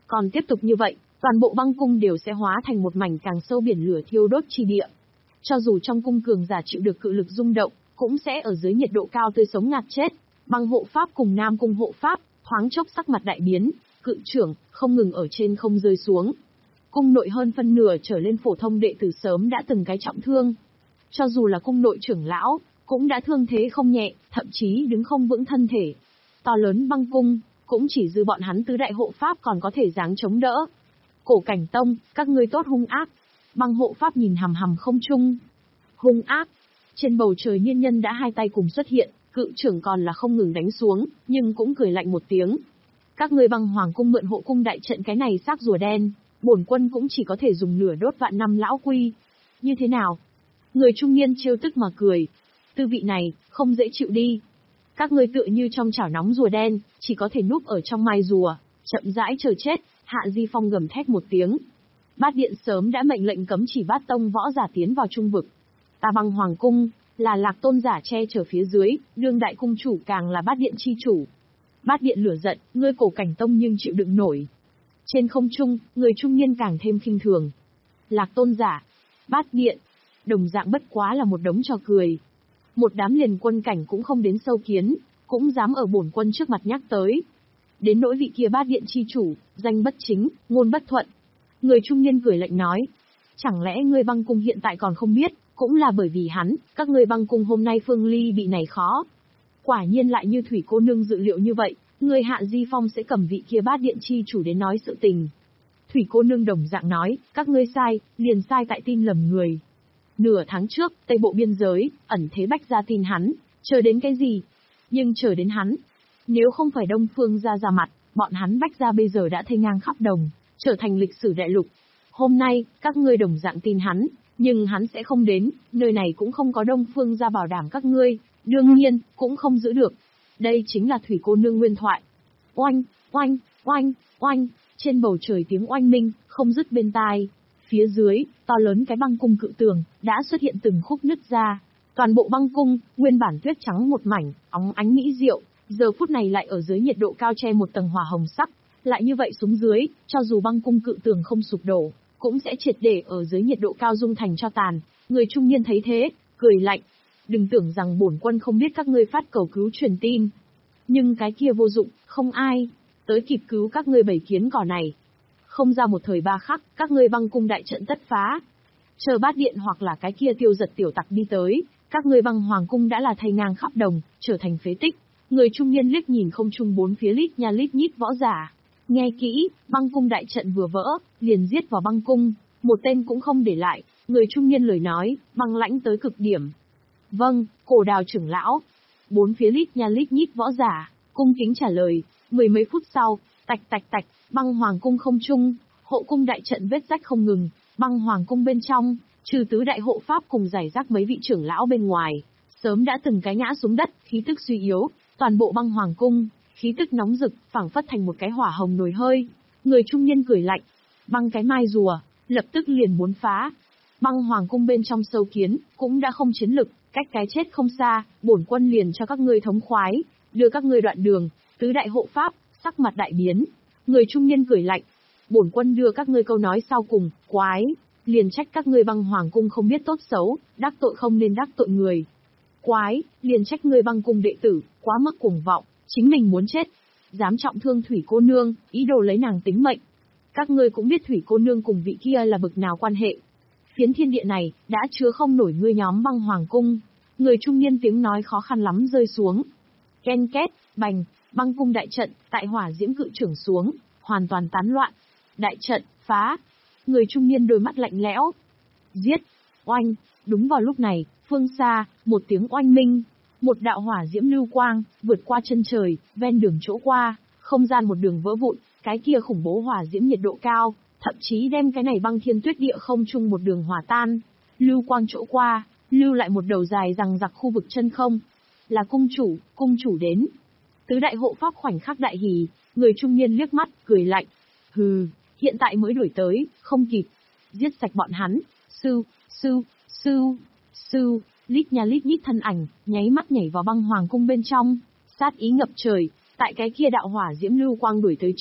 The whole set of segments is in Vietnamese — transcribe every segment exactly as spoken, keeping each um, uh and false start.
Còn tiếp tục như vậy, toàn bộ băng cung đều sẽ hóa thành một mảnh càng sâu biển lửa thiêu đốt chi địa. Cho dù trong cung cường giả chịu được cự lực rung động, cũng sẽ ở dưới nhiệt độ cao tươi sống ngạt chết. Băng hộ pháp cùng Nam cung hộ pháp, thoáng chốc sắc mặt đại biến, cự trưởng, không ngừng ở trên không rơi xuống. Cung nội hơn phân nửa trở lên phổ thông đệ tử sớm đã từng cái trọng thương. Cho dù là cung nội trưởng lão, cũng đã thương thế không nhẹ, thậm chí đứng không vững thân thể. To lớn băng cung, cũng chỉ dư bọn hắn tứ đại hộ pháp còn có thể dáng chống đỡ. Cổ Cảnh Tông, các ngươi tốt hung ác. Băng hộ pháp nhìn hằm hằm không trung. Hung ác. Trên bầu trời nhiên nhân đã hai tay cùng xuất hiện, cự trưởng còn là không ngừng đánh xuống, nhưng cũng cười lạnh một tiếng. Các ngươi băng hoàng cung mượn hộ cung đại trận cái này xác rùa đen, bổn quân cũng chỉ có thể dùng lửa đốt vạn năm lão quy. Như thế nào? Người trung niên trêu tức mà cười. Tư vị này, không dễ chịu đi. Các ngươi tựa như trong chảo nóng rùa đen, chỉ có thể núp ở trong mai rùa, chậm rãi chờ chết. Hạ Di Phong gầm thét một tiếng. Bát Điện sớm đã mệnh lệnh cấm chỉ Bát Tông võ giả tiến vào trung vực. Ta băng hoàng cung, là Lạc tôn giả che chở phía dưới, đương đại cung chủ càng là Bát Điện chi chủ. Bát Điện lửa giận, ngươi Cổ Cảnh Tông nhưng chịu đựng nổi. Trên không trung, người trung niên càng thêm khinh thường. Lạc tôn giả, Bát Điện, đồng dạng bất quá là một đống trò cười. Một đám liền quân cảnh cũng không đến sâu kiến, cũng dám ở bổn quân trước mặt nhắc tới. Đến nỗi vị kia Bát Điện chi chủ, danh bất chính, ngôn bất thuận. Người trung niên cười lạnh nói. Chẳng lẽ ngươi băng cung hiện tại còn không biết, cũng là bởi vì hắn, các ngươi băng cung hôm nay Phương Ly bị này khó. Quả nhiên lại như Thủy cô nương dự liệu như vậy, người Hạ Di Phong sẽ cầm vị kia Bát Điện chi chủ đến nói sự tình. Thủy cô nương đồng dạng nói, các ngươi sai, liền sai tại tin lầm người. Nửa tháng trước, Tây Bộ biên giới, ẩn thế Bách gia tin hắn, chờ đến cái gì? Nhưng chờ đến hắn. Nếu không phải Đông Phương gia ra mặt, bọn hắn Bách gia bây giờ đã thây ngang khắp đồng, trở thành lịch sử đại lục. Hôm nay, các ngươi đồng dạng tin hắn, nhưng hắn sẽ không đến, nơi này cũng không có Đông Phương gia bảo đảm các ngươi, đương nhiên, cũng không giữ được. Đây chính là Thủy cô nương nguyên thoại. Oanh, oanh, oanh, oanh, trên bầu trời tiếng oanh minh, không dứt bên tai. Phía dưới, to lớn cái băng cung cự tường, đã xuất hiện từng khúc nứt ra. Toàn bộ băng cung, nguyên bản tuyết trắng một mảnh, óng ánh mỹ diệu, giờ phút này lại ở dưới nhiệt độ cao che một tầng hỏa hồng sắc. Lại như vậy xuống dưới, cho dù băng cung cự tường không sụp đổ, cũng sẽ triệt để ở dưới nhiệt độ cao dung thành cho tàn. Người trung niên thấy thế, cười lạnh. Đừng tưởng rằng bổn quân không biết các ngươi phát cầu cứu truyền tin. Nhưng cái kia vô dụng, không ai tới kịp cứu các ngươi bảy kiến cỏ này. Không ra một thời ba khắc, các ngươi băng cung đại trận tất phá. Chờ Bát Điện hoặc là cái kia tiêu giật tiểu tặc đi tới, các ngươi băng hoàng cung đã là thây ngang khắp đồng, trở thành phế tích. Người trung niên liếc nhìn không trung bốn phía lít nha lít nhít võ giả. Nghe kỹ, băng cung đại trận vừa vỡ, liền giết vào băng cung, một tên cũng không để lại. Người trung niên lời nói, băng lãnh tới cực điểm. Vâng, Cổ Đào trưởng lão. Bốn phía lít nha lít nhít võ giả, cung kính trả lời. Mười mấy phút sau, tạch tạch tạch, băng hoàng cung không trung, hộ cung đại trận vết rách không ngừng, băng hoàng cung bên trong, trừ tứ đại hộ pháp cùng giải rác mấy vị trưởng lão bên ngoài, sớm đã từng cái ngã xuống đất, khí tức suy yếu, toàn bộ băng hoàng cung, khí tức nóng rực, phảng phất thành một cái hỏa hồng nồi hơi. Người trung niên cười lạnh, băng cái mai rùa, lập tức liền muốn phá. Băng hoàng cung bên trong sâu kiến, cũng đã không chiến lực, cách cái chết không xa, bổn quân liền cho các ngươi thống khoái, đưa các ngươi đoạn đường. Tứ đại hộ pháp, sắc mặt đại biến. Người trung niên cười lạnh, bổn quân đưa các ngươi câu nói sau cùng, quái, liền trách các ngươi băng hoàng cung không biết tốt xấu, đắc tội không nên đắc tội người. Quái, liền trách ngươi băng cung đệ tử, quá mức cuồng vọng, chính mình muốn chết, dám trọng thương Thủy cô nương, ý đồ lấy nàng tính mệnh. Các ngươi cũng biết Thủy cô nương cùng vị kia là bực nào quan hệ. Phiến thiên địa này, đã chứa không nổi ngươi nhóm băng hoàng cung. Người trung niên tiếng nói khó khăn lắm rơi xuống. Ken két, bành, băng cung đại trận, tại hỏa diễm cự trưởng xuống, hoàn toàn tán loạn. Đại trận, phá. Người trung niên đôi mắt lạnh lẽo. Giết, oanh, đúng vào lúc này, phương xa, một tiếng oanh minh. Một đạo hỏa diễm lưu quang, vượt qua chân trời, ven đường chỗ qua, không gian một đường vỡ vụn, cái kia khủng bố hỏa diễm nhiệt độ cao, thậm chí đem cái này băng thiên tuyết địa không chung một đường hỏa tan. Lưu quang chỗ qua, lưu lại một đầu dài rằng giặc khu vực chân không. Là cung chủ, cung chủ đến. Tứ đại hộ pháp khoảnh khắc đại hỉ, người trung niên liếc mắt, cười lạnh. Hừ, hiện tại mới đuổi tới, không kịp. Giết sạch bọn hắn, sư, sư, sư, sư, lít nha lít nhít thân ảnh, nháy mắt nhảy vào băng hoàng cung bên trong. Sát ý ngập trời, tại cái kia đạo hỏa diễm lưu quang đuổi tới trước,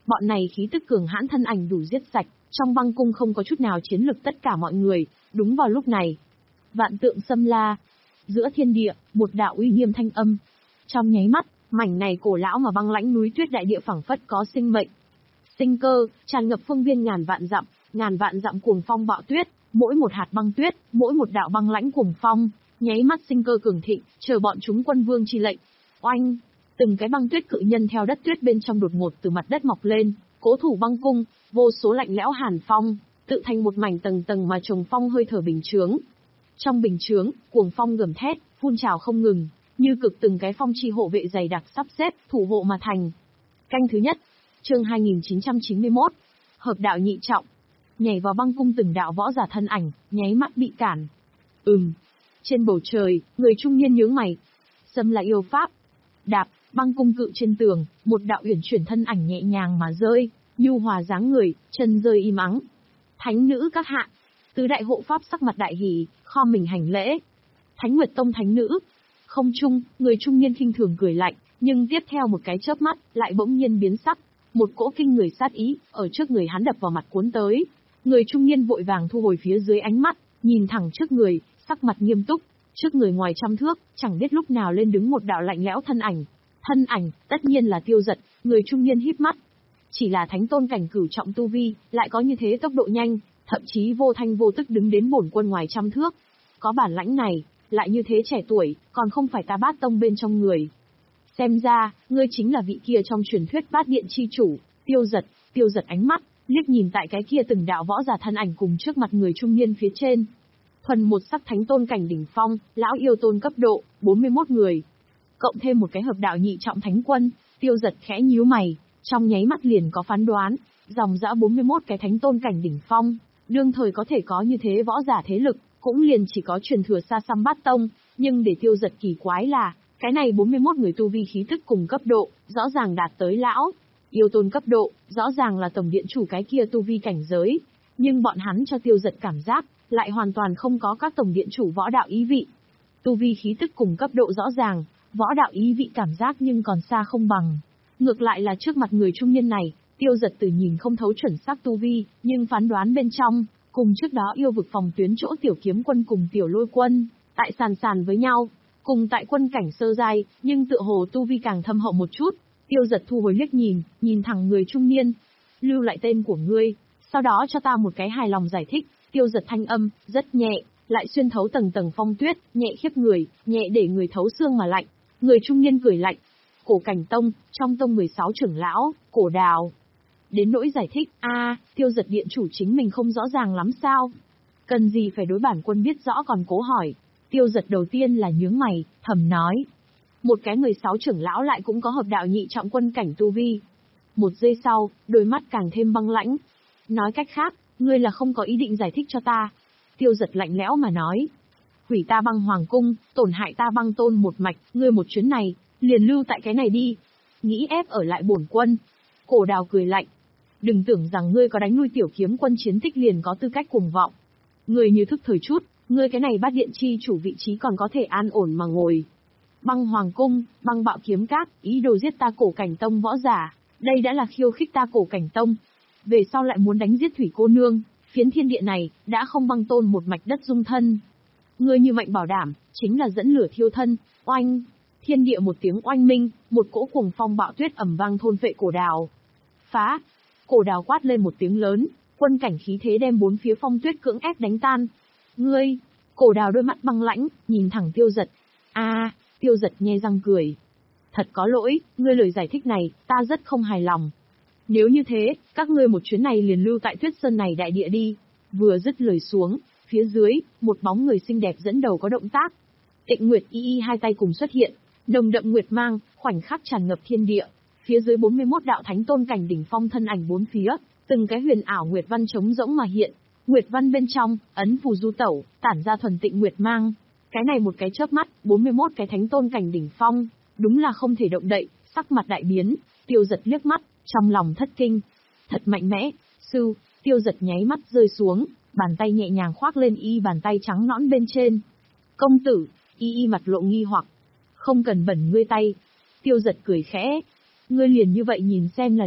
Bọn này khí tức cường hãn, thân ảnh đủ giết sạch, trong băng cung không có chút nào chiến lực tất cả mọi người. Đúng vào lúc này, vạn tượng xâm la, giữa thiên địa, một đạo uy nghiêm thanh âm. Trong nháy mắt, mảnh này cổ lão mà băng lãnh núi tuyết đại địa phảng phất có sinh mệnh, sinh cơ, tràn ngập phương viên ngàn vạn dặm, ngàn vạn dặm cuồng phong bạo tuyết, mỗi một hạt băng tuyết, mỗi một đạo băng lãnh cuồng phong, nháy mắt sinh cơ cường thịnh, chờ bọn chúng quân vương chi lệnh. Oanh, từng cái băng tuyết cự nhân theo đất tuyết bên trong đột ngột từ mặt đất mọc lên, cố thủ băng cung, vô số lạnh lẽo hàn phong, tự thành một mảnh tầng tầng mà trồng phong hơi thở bình chướng. Trong bình chướng, cuồng phong gầm thét, phun trào không ngừng, như cực từng cái phong chi hộ vệ dày đặc sắp xếp, thủ hộ mà thành. Canh thứ nhất, chương hai nghìn chín trăm chín mươi mốt, hợp đạo nhị trọng. Nhảy vào băng cung từng đạo võ giả thân ảnh, nháy mắt bị cản. Ừm. Trên bầu trời, người trung niên nhướng mày. Xâm là yêu pháp. Đạp, băng cung cự trên tường, một đạo uyển chuyển thân ảnh nhẹ nhàng mà rơi, nhu hòa dáng người, chân rơi im ắng. Thánh nữ các hạ. Tứ đại hộ pháp sắc mặt đại hỉ, khom mình hành lễ. Thánh Nguyệt Tông thánh nữ. Không trung, người trung niên khinh thường cười lạnh, nhưng tiếp theo một cái chớp mắt, lại bỗng nhiên biến sắc. Một cỗ kinh người sát ý, ở trước người hắn đập vào mặt cuốn tới. Người trung niên vội vàng thu hồi phía dưới ánh mắt, nhìn thẳng trước người, sắc mặt nghiêm túc. Trước người ngoài trăm thước, chẳng biết lúc nào lên đứng một đạo lạnh lẽo thân ảnh. Thân ảnh, tất nhiên là Tiêu Dật. Người trung niên híp mắt. Chỉ là thánh tôn cảnh cửu trọng tu vi, lại có như thế tốc độ nhanh, thậm chí vô thanh vô tức đứng đến bổn quân ngoài trăm thước. Có bản lãnh này, lại như thế trẻ tuổi, còn không phải ta Bát Tông bên trong người. Xem ra, ngươi chính là vị kia trong truyền thuyết Bát Điện chi chủ, Tiêu Dật. Tiêu Dật ánh mắt liếc nhìn tại cái kia từng đạo võ giả thân ảnh cùng trước mặt người trung niên phía trên. Thuần một sắc thánh tôn cảnh đỉnh phong, lão yêu tôn cấp độ, bốn mươi mốt người. Cộng thêm một cái hợp đạo nhị trọng thánh quân, Tiêu Dật khẽ nhíu mày, trong nháy mắt liền có phán đoán, dòng dã bốn mươi mốt cái thánh tôn cảnh đỉnh phong, đương thời có thể có như thế võ giả thế lực, cũng liền chỉ có truyền thừa xa xăm Bát Tông, nhưng để Tiêu Dật kỳ quái là, cái này bốn mươi mốt người tu vi khí tức cùng cấp độ, rõ ràng đạt tới lão yêu tôn cấp độ, rõ ràng là tổng điện chủ cái kia tu vi cảnh giới, nhưng bọn hắn cho Tiêu Dật cảm giác, lại hoàn toàn không có các tổng điện chủ võ đạo ý vị. Tu vi khí tức cùng cấp độ rõ ràng, võ đạo ý vị cảm giác nhưng còn xa không bằng. Ngược lại là trước mặt người trung niên này, Tiêu Dật từ nhìn không thấu chuẩn xác tu vi, nhưng phán đoán bên trong, cùng trước đó yêu vực phòng tuyến chỗ tiểu kiếm quân cùng tiểu lôi quân, tại sàn sàn với nhau, cùng tại quân cảnh sơ giai, nhưng tựa hồ tu vi càng thâm hậu một chút. Tiêu Dật thu hồi liếc nhìn, nhìn thẳng người trung niên. Lưu lại tên của ngươi, sau đó cho ta một cái hài lòng giải thích. Tiêu Dật thanh âm, rất nhẹ, lại xuyên thấu tầng tầng phong tuyết, nhẹ khiếp người, nhẹ để người thấu xương mà lạnh. Người trung niên cười lạnh. Cổ Cảnh Tông, trong tông mười sáu trưởng lão, Cổ Đào. Đến nỗi giải thích, a, à, Tiêu Dật điện chủ chính mình không rõ ràng lắm sao? Cần gì phải đối bản quân biết rõ còn cố hỏi. Tiêu Dật đầu tiên là nhướng mày, thầm nói. Một cái mười sáu trưởng lão lại cũng có hợp đạo nhị trọng quân cảnh tu vi. Một giây sau, đôi mắt càng thêm băng lãnh. Nói cách khác, ngươi là không có ý định giải thích cho ta. Tiêu Dật lạnh lẽo mà nói. Hủy ta băng hoàng cung, tổn hại ta băng tôn một mạch, ngươi một chuyến này, liền lưu tại cái này đi. Nghĩ ép ở lại bổn quân. Cổ Đào cười lạnh. Đừng tưởng rằng ngươi có đánh nuôi tiểu kiếm quân chiến tích liền có tư cách cuồng vọng. Ngươi như thức thời chút, ngươi cái này Bát Điện chi chủ vị trí còn có thể an ổn mà ngồi. Băng hoàng cung, băng bạo kiếm cát, ý đồ giết ta Cổ Cảnh Tông võ giả, đây đã là khiêu khích ta Cổ Cảnh Tông. Về sau lại muốn đánh giết thủy cô nương, phiến thiên địa này, đã không băng tôn một mạch đất dung thân. Ngươi như mệnh bảo đảm, chính là dẫn lửa thiêu thân, oanh. Thiên địa một tiếng oanh minh, một cỗ cuồng phong bạo tuyết ầm vang thôn phệ Cổ Đào. Phá! Cổ Đào quát lên một tiếng lớn, quân cảnh khí thế đem bốn phía phong tuyết cưỡng ép đánh tan. Ngươi! Cổ Đào đôi mắt băng lãnh, nhìn thẳng Tiêu Dật. A, à, Tiêu Dật nhe răng cười. Thật có lỗi, ngươi lời giải thích này, ta rất không hài lòng. Nếu như thế, các ngươi một chuyến này liền lưu tại Tuyết Sơn này đại địa đi. Vừa dứt lời xuống, phía dưới, một bóng người xinh đẹp dẫn đầu có động tác. Tịnh Nguyệt y y hai tay cùng xuất hiện, nồng đậm nguyệt mang, khoảnh khắc tràn ngập thiên địa. Phía dưới bốn mươi mốt đạo thánh tôn cảnh đỉnh phong thân ảnh bốn phía, từng cái huyền ảo nguyệt văn trống rỗng mà hiện. Nguyệt văn bên trong, ấn phù du tẩu, tản ra thuần tịnh nguyệt mang. Cái này một cái chớp mắt, bốn mươi mốt cái thánh tôn cảnh đỉnh phong, đúng là không thể động đậy, sắc mặt đại biến. Tiêu Dật liếc mắt, trong lòng thất kinh. Thật mạnh mẽ, sư. Tiêu Dật nháy mắt rơi xuống, bàn tay nhẹ nhàng khoác lên y bàn tay trắng nõn bên trên. Công tử, y y mặt lộ nghi hoặc. Không cần bẩn ngươi tay. Tiêu Dật cười khẽ. Ngươi liền như vậy nhìn xem là được,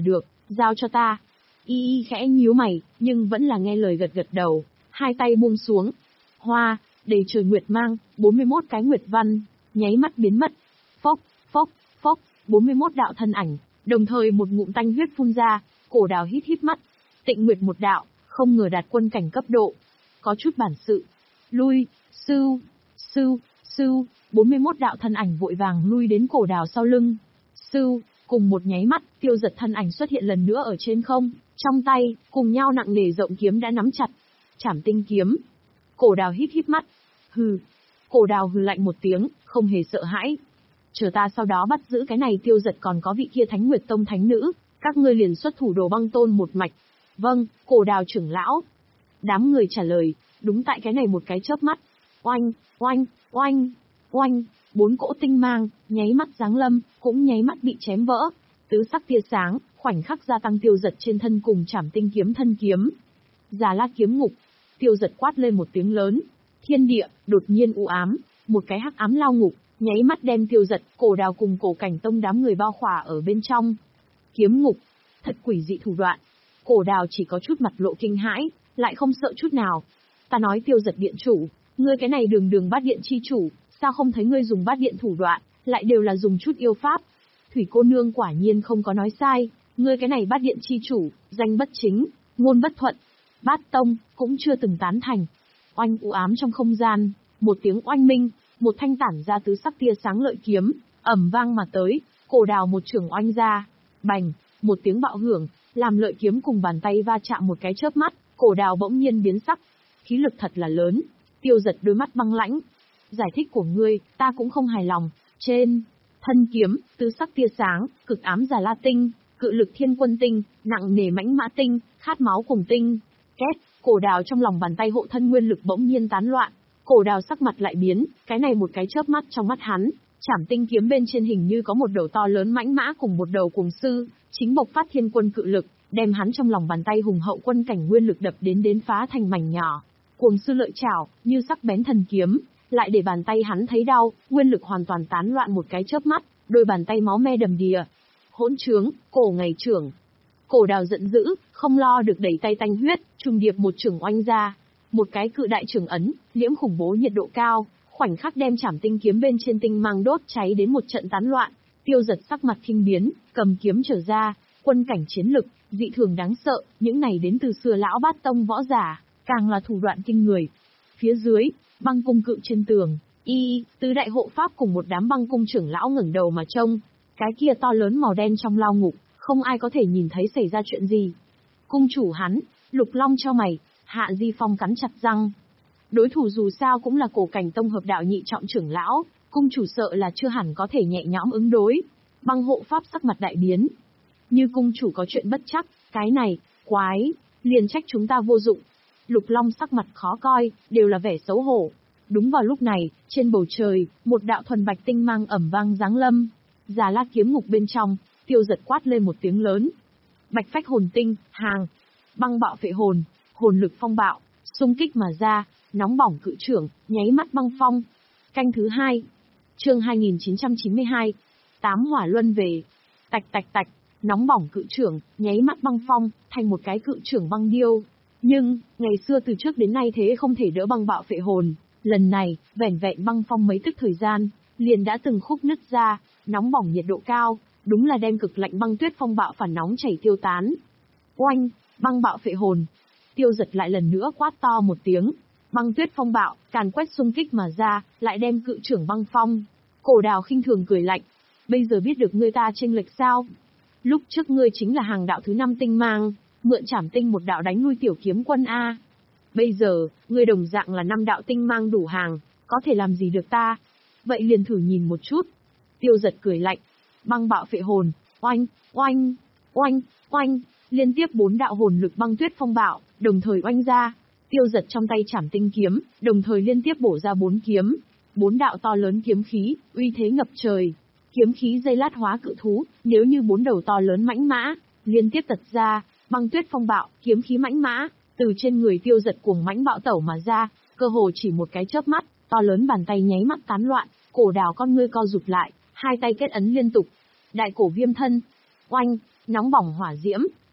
Giao cho ta. Y y khẽ nhíu mày, nhưng vẫn là nghe lời gật gật đầu, hai tay buông xuống. Hoa, đầy trời nguyệt mang, bốn mươi mốt cái nguyệt văn, nháy mắt biến mất. Phốc, phốc, phốc, bốn mươi mốt đạo thân ảnh, đồng thời một ngụm tanh huyết phun ra, Cổ Đào hít hít mắt. Tịnh Nguyệt một đạo, không ngờ đạt quân cảnh cấp độ. Có chút bản sự. Lui, sưu, sưu, sưu, bốn mươi mốt đạo thân ảnh vội vàng lui đến Cổ Đào sau lưng. Sưu, cùng một nháy mắt, Tiêu Giật thân ảnh xuất hiện lần nữa ở trên không, trong tay, cùng nhau nặng nề rộng kiếm đã nắm chặt. Trảm tinh kiếm. Cổ Đào hít hít mắt. Hừ. Cổ Đào hừ lạnh một tiếng, không hề sợ hãi. Chờ ta sau đó bắt giữ cái này Tiêu Giật còn có vị kia Thánh Nguyệt Tông thánh nữ, các ngươi liền xuất thủ Đồ Băng Tôn một mạch. Vâng, Cổ Đào trưởng lão. Đám người trả lời, đúng tại cái này một cái chớp mắt. Oanh, oanh, oanh, oanh, bốn cỗ tinh mang, nháy mắt giáng lâm, cũng nháy mắt bị chém vỡ. Tứ sắc tia sáng, khoảnh khắc gia tăng Tiêu Giật trên thân cùng Trảm tinh kiếm thân kiếm. Già La kiếm ngục. Tiêu Giật quát lên một tiếng lớn. Thiên địa, đột nhiên u ám, một cái hắc ám lao ngục, nháy mắt đem Tiêu Giật, Cổ Đào cùng Cổ Cảnh Tông đám người bao khỏa ở bên trong. Kiếm ngục, thật quỷ dị thủ đoạn. Cổ Đào chỉ có chút mặt lộ kinh hãi, lại không sợ chút nào. Ta nói Tiêu Giật điện chủ, ngươi cái này đường đường bát điện chi chủ, sao không thấy ngươi dùng bát điện thủ đoạn, lại đều là dùng chút yêu pháp. Thủy cô nương quả nhiên không có nói sai, ngươi cái này bát điện chi chủ, danh bất chính, ngôn bất thuận. Bát tông, cũng chưa từng tán thành. Oanh u ám trong không gian, một tiếng oanh minh, một thanh tản ra tứ sắc tia sáng lợi kiếm, ầm vang mà tới, Cổ Đào một trường oanh ra. Bành, một tiếng bạo hưởng, làm lợi kiếm cùng bàn tay va chạm một cái chớp mắt, Cổ Đào bỗng nhiên biến sắc. Khí lực thật là lớn. Tiêu Giật đôi mắt băng lãnh. Giải thích của ngươi, ta cũng không hài lòng. Trên thân kiếm, tứ sắc tia sáng, cực ám Già La tinh, cự lực Thiên Quân tinh, nặng nề Mãnh Mã tinh, khát máu cùng tinh. Két, Cổ Đào trong lòng bàn tay hộ thân nguyên lực bỗng nhiên tán loạn. Cổ Đào sắc mặt lại biến, cái này một cái chớp mắt trong mắt hắn, Trảm tinh kiếm bên trên hình như có một đầu to lớn mãnh mã cùng một đầu cuồng sư, chính bộc phát thiên quân cự lực, đem hắn trong lòng bàn tay hùng hậu quân cảnh nguyên lực đập đến đến phá thành mảnh nhỏ. Cuồng sư lợi chảo, như sắc bén thần kiếm, lại để bàn tay hắn thấy đau, nguyên lực hoàn toàn tán loạn một cái chớp mắt, đôi bàn tay máu me đầm đìa. Hỗn trướng, Cổ ngày trưởng. Cổ Đào giận dữ, không lo được đẩy tay tanh huyết, trùng điệp một chưởng oanh ra. Một cái cự đại trường ấn, liễm khủng bố nhiệt độ cao, khoảnh khắc đem Trảm tinh kiếm bên trên tinh mang đốt cháy đến một trận tán loạn. Tiêu Giật sắc mặt kinh biến, cầm kiếm trở ra, quân cảnh chiến lực, dị thường đáng sợ, những này đến từ xưa lão bát tông võ giả, càng là thủ đoạn kinh người. Phía dưới, băng cung cự trên tường, y, tứ đại hộ pháp cùng một đám băng cung trưởng lão ngẩng đầu mà trông, cái kia to lớn màu đen trong lao ngục, không ai có thể nhìn thấy xảy ra chuyện gì. Cung chủ hắn, Lục Long chau mày, Hạ Di Phong cắn chặt răng. Đối thủ dù sao cũng là Cổ Cảnh Tông hợp đạo nhị trọng trưởng lão, cung chủ sợ là chưa hẳn có thể nhẹ nhõm ứng đối. Băng hộ pháp sắc mặt đại biến. Như cung chủ có chuyện bất chắc, cái này, quái, liền trách chúng ta vô dụng. Lục Long sắc mặt khó coi, đều là vẻ xấu hổ. Đúng vào lúc này, trên bầu trời, một đạo thuần bạch tinh mang ẩm vang giáng lâm. Già La kiếm ngục bên trong, Tiêu Giật quát lên một tiếng lớn. Bạch phách hồn tinh, hàng. Băng bạo phệ hồn, hồn lực phong bạo, xung kích mà ra, nóng bỏng cự trưởng, nháy mắt băng phong. Canh thứ hai. Chương hai nghìn chín trăm chín mươi hai. Tám hỏa luân về. Tạch tạch tạch, nóng bỏng cự trưởng, nháy mắt băng phong, thành một cái cự trưởng băng điêu. Nhưng, ngày xưa từ trước đến nay thế không thể đỡ băng bạo phệ hồn. Lần này, vẻn vẹn băng phong mấy tức thời gian, liền đã từng khúc nứt ra, nóng bỏng nhiệt độ cao, đúng là đem cực lạnh băng tuyết phong bạo phản nóng chảy tiêu tán. Oanh, băng bạo phệ hồn. Tiêu Giật lại lần nữa quát to một tiếng. Băng tuyết phong bạo, càn quét xung kích mà ra, lại đem cự trưởng băng phong. Cổ Đào khinh thường cười lạnh. Bây giờ biết được ngươi ta chênh lệch sao? Lúc trước ngươi chính là hàng đạo thứ năm tinh mang, mượn Trảm tinh một đạo đánh lui tiểu kiếm quân A. Bây giờ, ngươi đồng dạng là năm đạo tinh mang đủ hàng, có thể làm gì được ta? Vậy liền thử nhìn một chút. Tiêu Giật cười lạnh. Băng bạo phệ hồn, oanh, oanh, oanh, oanh, liên tiếp bốn đạo hồn lực băng tuyết phong bạo, đồng thời oanh ra. Tiêu Giật trong tay Trảm tinh kiếm, đồng thời liên tiếp bổ ra bốn kiếm. Bốn đạo to lớn kiếm khí, uy thế ngập trời. Kiếm khí dây lát hóa cự thú, nếu như bốn đầu to lớn mãnh mã, liên tiếp tật ra, băng tuyết phong bạo, kiếm khí mãnh mã, từ trên người Tiêu Giật cuồng mãnh bạo tẩu mà ra, cơ hồ chỉ một cái chớp mắt, to lớn bàn tay nháy mắt tán loạn, Cổ Đào con ngươi co rụt lại, hai tay kết ấn liên tục. Đại cổ viêm thân, oanh, nóng bỏng hỏa diễm,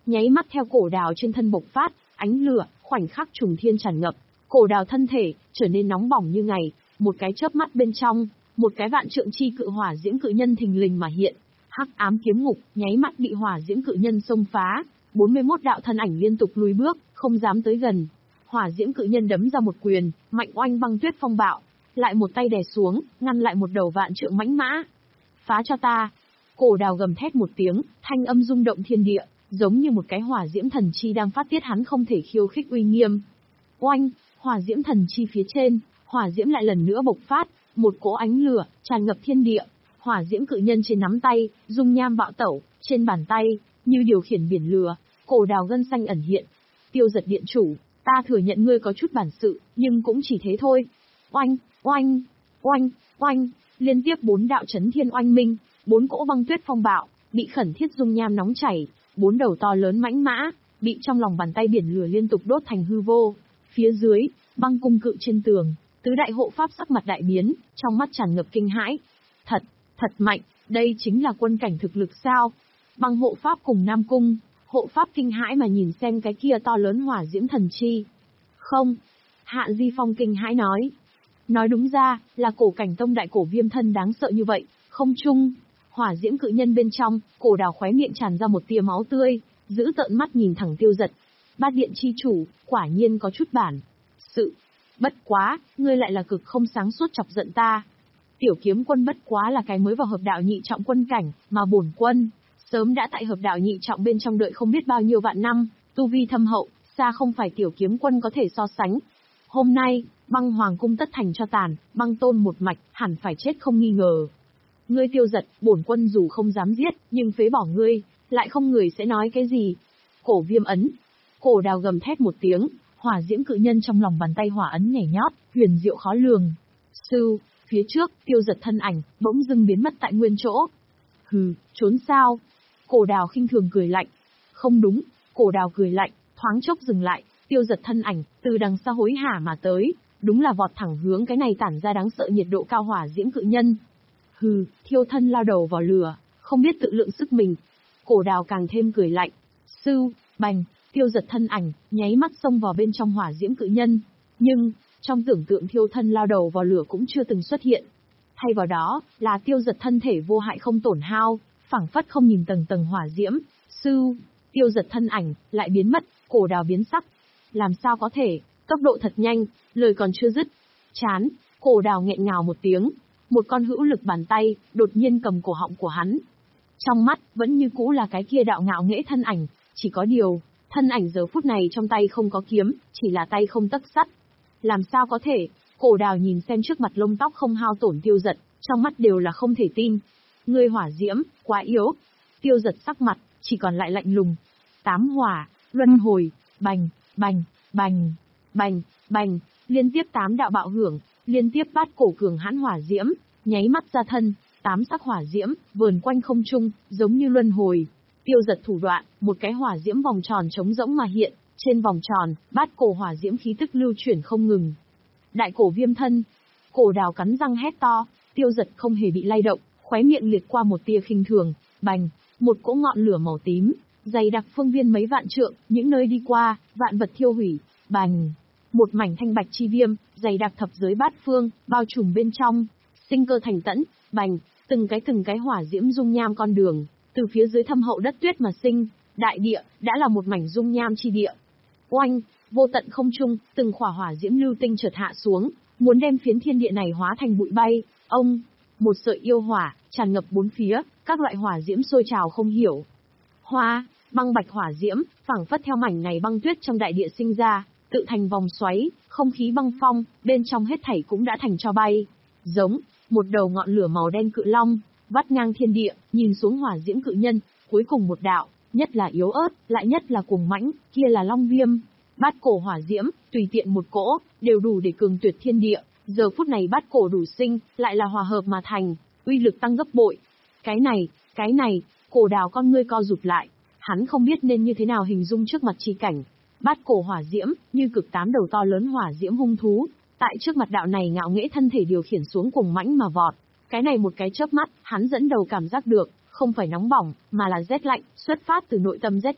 nháy mắt theo cổ đào trên thân bộc phát, ánh lửa, khoảnh khắc trùng thiên tràn ngập, cổ đào thân thể trở nên nóng bỏng như ngày, một cái chớp mắt bên trong, một cái vạn trượng chi cự hỏa diễm cự nhân thình lình mà hiện, hắc ám kiếm ngục, nháy mắt bị hỏa diễm cự nhân xông phá, bốn mươi mốt đạo thân ảnh liên tục lùi bước, không dám tới gần. Hỏa diễm cự nhân đấm ra một quyền, mạnh oanh băng tuyết phong bạo, lại một tay đè xuống, ngăn lại một đầu vạn trượng mãnh mã. Phá cho ta! Cổ đào gầm thét một tiếng, thanh âm rung động thiên địa, giống như một cái hỏa diễm thần chi đang phát tiết hắn không thể khiêu khích uy nghiêm. Oanh! Hỏa diễm thần chi phía trên, hỏa diễm lại lần nữa bộc phát, một cỗ ánh lửa tràn ngập thiên địa. Hỏa diễm cự nhân trên nắm tay, dung nham bạo tẩu, trên bàn tay như điều khiển biển lửa. Cổ đào gân xanh ẩn hiện. Tiêu Giật điện chủ, ta thừa nhận ngươi có chút bản sự, nhưng cũng chỉ thế thôi. Oanh, oanh, oanh, oanh, liên tiếp bốn đạo chấn thiên oanh minh, bốn cỗ băng tuyết phong bạo, bị khẩn thiết dung nham nóng chảy, bốn đầu to lớn mãnh mã, bị trong lòng bàn tay biển lửa liên tục đốt thành hư vô. Phía dưới, băng cung cự trên tường, tứ đại hộ pháp sắc mặt đại biến, trong mắt tràn ngập kinh hãi. Thật, thật mạnh, đây chính là quân cảnh thực lực sao? Băng hộ pháp cùng Nam Cung, hộ pháp kinh hãi mà nhìn xem cái kia to lớn hỏa diễm thần chi. Không, Hạ Di Phong kinh hãi nói. Nói đúng ra, là cổ cảnh tông đại cổ viêm thân đáng sợ như vậy, không chung. Hỏa diễm cự nhân bên trong, cổ đào khóe miệng tràn ra một tia máu tươi, giữ tợn mắt nhìn thẳng Tiêu Giật. Bát điện chi chủ, quả nhiên có chút bản sự. Bất quá, ngươi lại là cực không sáng suốt chọc giận ta. Tiểu kiếm quân bất quá là cái mới vào hợp đạo nhị trọng quân cảnh, mà bổn quân sớm đã tại hợp đạo nhị trọng bên trong đợi không biết bao nhiêu vạn năm, tu vi thâm hậu, xa không phải tiểu kiếm quân có thể so sánh. Hôm nay, băng hoàng cung tất thành cho tàn, băng tôn một mạch, hẳn phải chết không nghi ngờ. Ngươi Tiêu Giật, bổn quân dù không dám giết, nhưng phế bỏ ngươi, lại không người sẽ nói cái gì. Cổ viêm ấn. Cổ đào gầm thét một tiếng, hỏa diễm cự nhân trong lòng bàn tay hỏa ấn nhảy nhót, huyền diệu khó lường. Sư, phía trước, Tiêu Giật thân ảnh, bỗng dưng biến mất tại nguyên chỗ. Hừ, trốn sao? Cổ đào khinh thường cười lạnh. Không đúng, cổ đào cười lạnh, thoáng chốc dừng lại, Tiêu Giật thân ảnh, từ đằng xa hối hả mà tới, đúng là vọt thẳng hướng cái này tản ra đáng sợ nhiệt độ cao hỏa diễm cự nhân. Hừ, thiêu thân lao đầu vào lửa, không biết tự lượng sức mình. Cổ đào càng thêm cười lạnh. Sư, bành, Tiêu Giật thân ảnh, nháy mắt xông vào bên trong hỏa diễm cự nhân. Nhưng, trong tưởng tượng thiêu thân lao đầu vào lửa cũng chưa từng xuất hiện. Thay vào đó, là Tiêu Giật thân thể vô hại không tổn hao, phảng phất không nhìn tầng tầng hỏa diễm. Sư, Tiêu Giật thân ảnh, lại biến mất, cổ đào biến sắc. Làm sao có thể, tốc độ thật nhanh, lời còn chưa dứt. Chán, cổ đào nghẹn ngào một tiếng, một con hữu lực bàn tay, đột nhiên cầm cổ họng của hắn. Trong mắt, vẫn như cũ là cái kia đạo ngạo nghễ thân ảnh, chỉ có điều, thân ảnh giờ phút này trong tay không có kiếm, chỉ là tay không tấc sắt. Làm sao có thể, cổ đào nhìn xem trước mặt lông tóc không hao tổn Tiêu Giật, trong mắt đều là không thể tin. Ngươi hỏa diễm, quá yếu. Tiêu Giật sắc mặt, chỉ còn lại lạnh lùng. Tám hỏa, luân hồi, bành, bành, bành, bành, bành, liên tiếp tám đạo bạo hưởng, liên tiếp bát cổ cường hãn hỏa diễm, nháy mắt ra thân, tám sắc hỏa diễm, vờn quanh không trung, giống như luân hồi. Tiêu Giật thủ đoạn, một cái hỏa diễm vòng tròn trống rỗng mà hiện, trên vòng tròn, bát cổ hỏa diễm khí tức lưu chuyển không ngừng. Đại cổ viêm thân, cổ đào cắn răng hét to, Tiêu Giật không hề bị lay động, khóe miệng liệt qua một tia khinh thường, bành, một cỗ ngọn lửa màu tím, dày đặc phương viên mấy vạn trượng, những nơi đi qua, vạn vật thiêu hủy, bành, một mảnh thanh bạch chi viêm, dày đặc thập giới bát phương, bao trùm bên trong, sinh cơ thành tẫn, bành, từng cái từng cái hỏa diễm dung nham con đường, từ phía dưới thâm hậu đất tuyết mà sinh, đại địa đã là một mảnh dung nham chi địa. Oanh, vô tận không trung, từng khỏa hỏa diễm lưu tinh chợt hạ xuống, muốn đem phiến thiên địa này hóa thành bụi bay. Ông, một sợi yêu hỏa tràn ngập bốn phía, các loại hỏa diễm sôi trào không hiểu. Hoa, băng bạch hỏa diễm, phảng phất theo mảnh này băng tuyết trong đại địa sinh ra, tự thành vòng xoáy, không khí băng phong, bên trong hết thảy cũng đã thành tro bay. Giống một đầu ngọn lửa màu đen cự long, vắt ngang thiên địa, nhìn xuống hỏa diễm cự nhân, cuối cùng một đạo, nhất là yếu ớt, lại nhất là cuồng mãnh, kia là long viêm. Bát cổ hỏa diễm, tùy tiện một cỗ, đều đủ để cường tuyệt thiên địa. Giờ phút này bát cổ đủ sinh, lại là hòa hợp mà thành, uy lực tăng gấp bội. Cái này, cái này, cổ đào con ngươi co rụt lại, hắn không biết nên như thế nào hình dung trước mặt chi cảnh. Bát cổ hỏa diễm, như cực tám đầu to lớn hỏa diễm hung thú, tại trước mặt đạo này ngạo nghễ thân thể điều khiển xuống cuồng mãnh mà vọt. Cái này một cái chớp mắt, hắn dẫn đầu cảm giác được, không phải nóng bỏng, mà là rét lạnh, xuất phát từ nội tâm rét lạnh.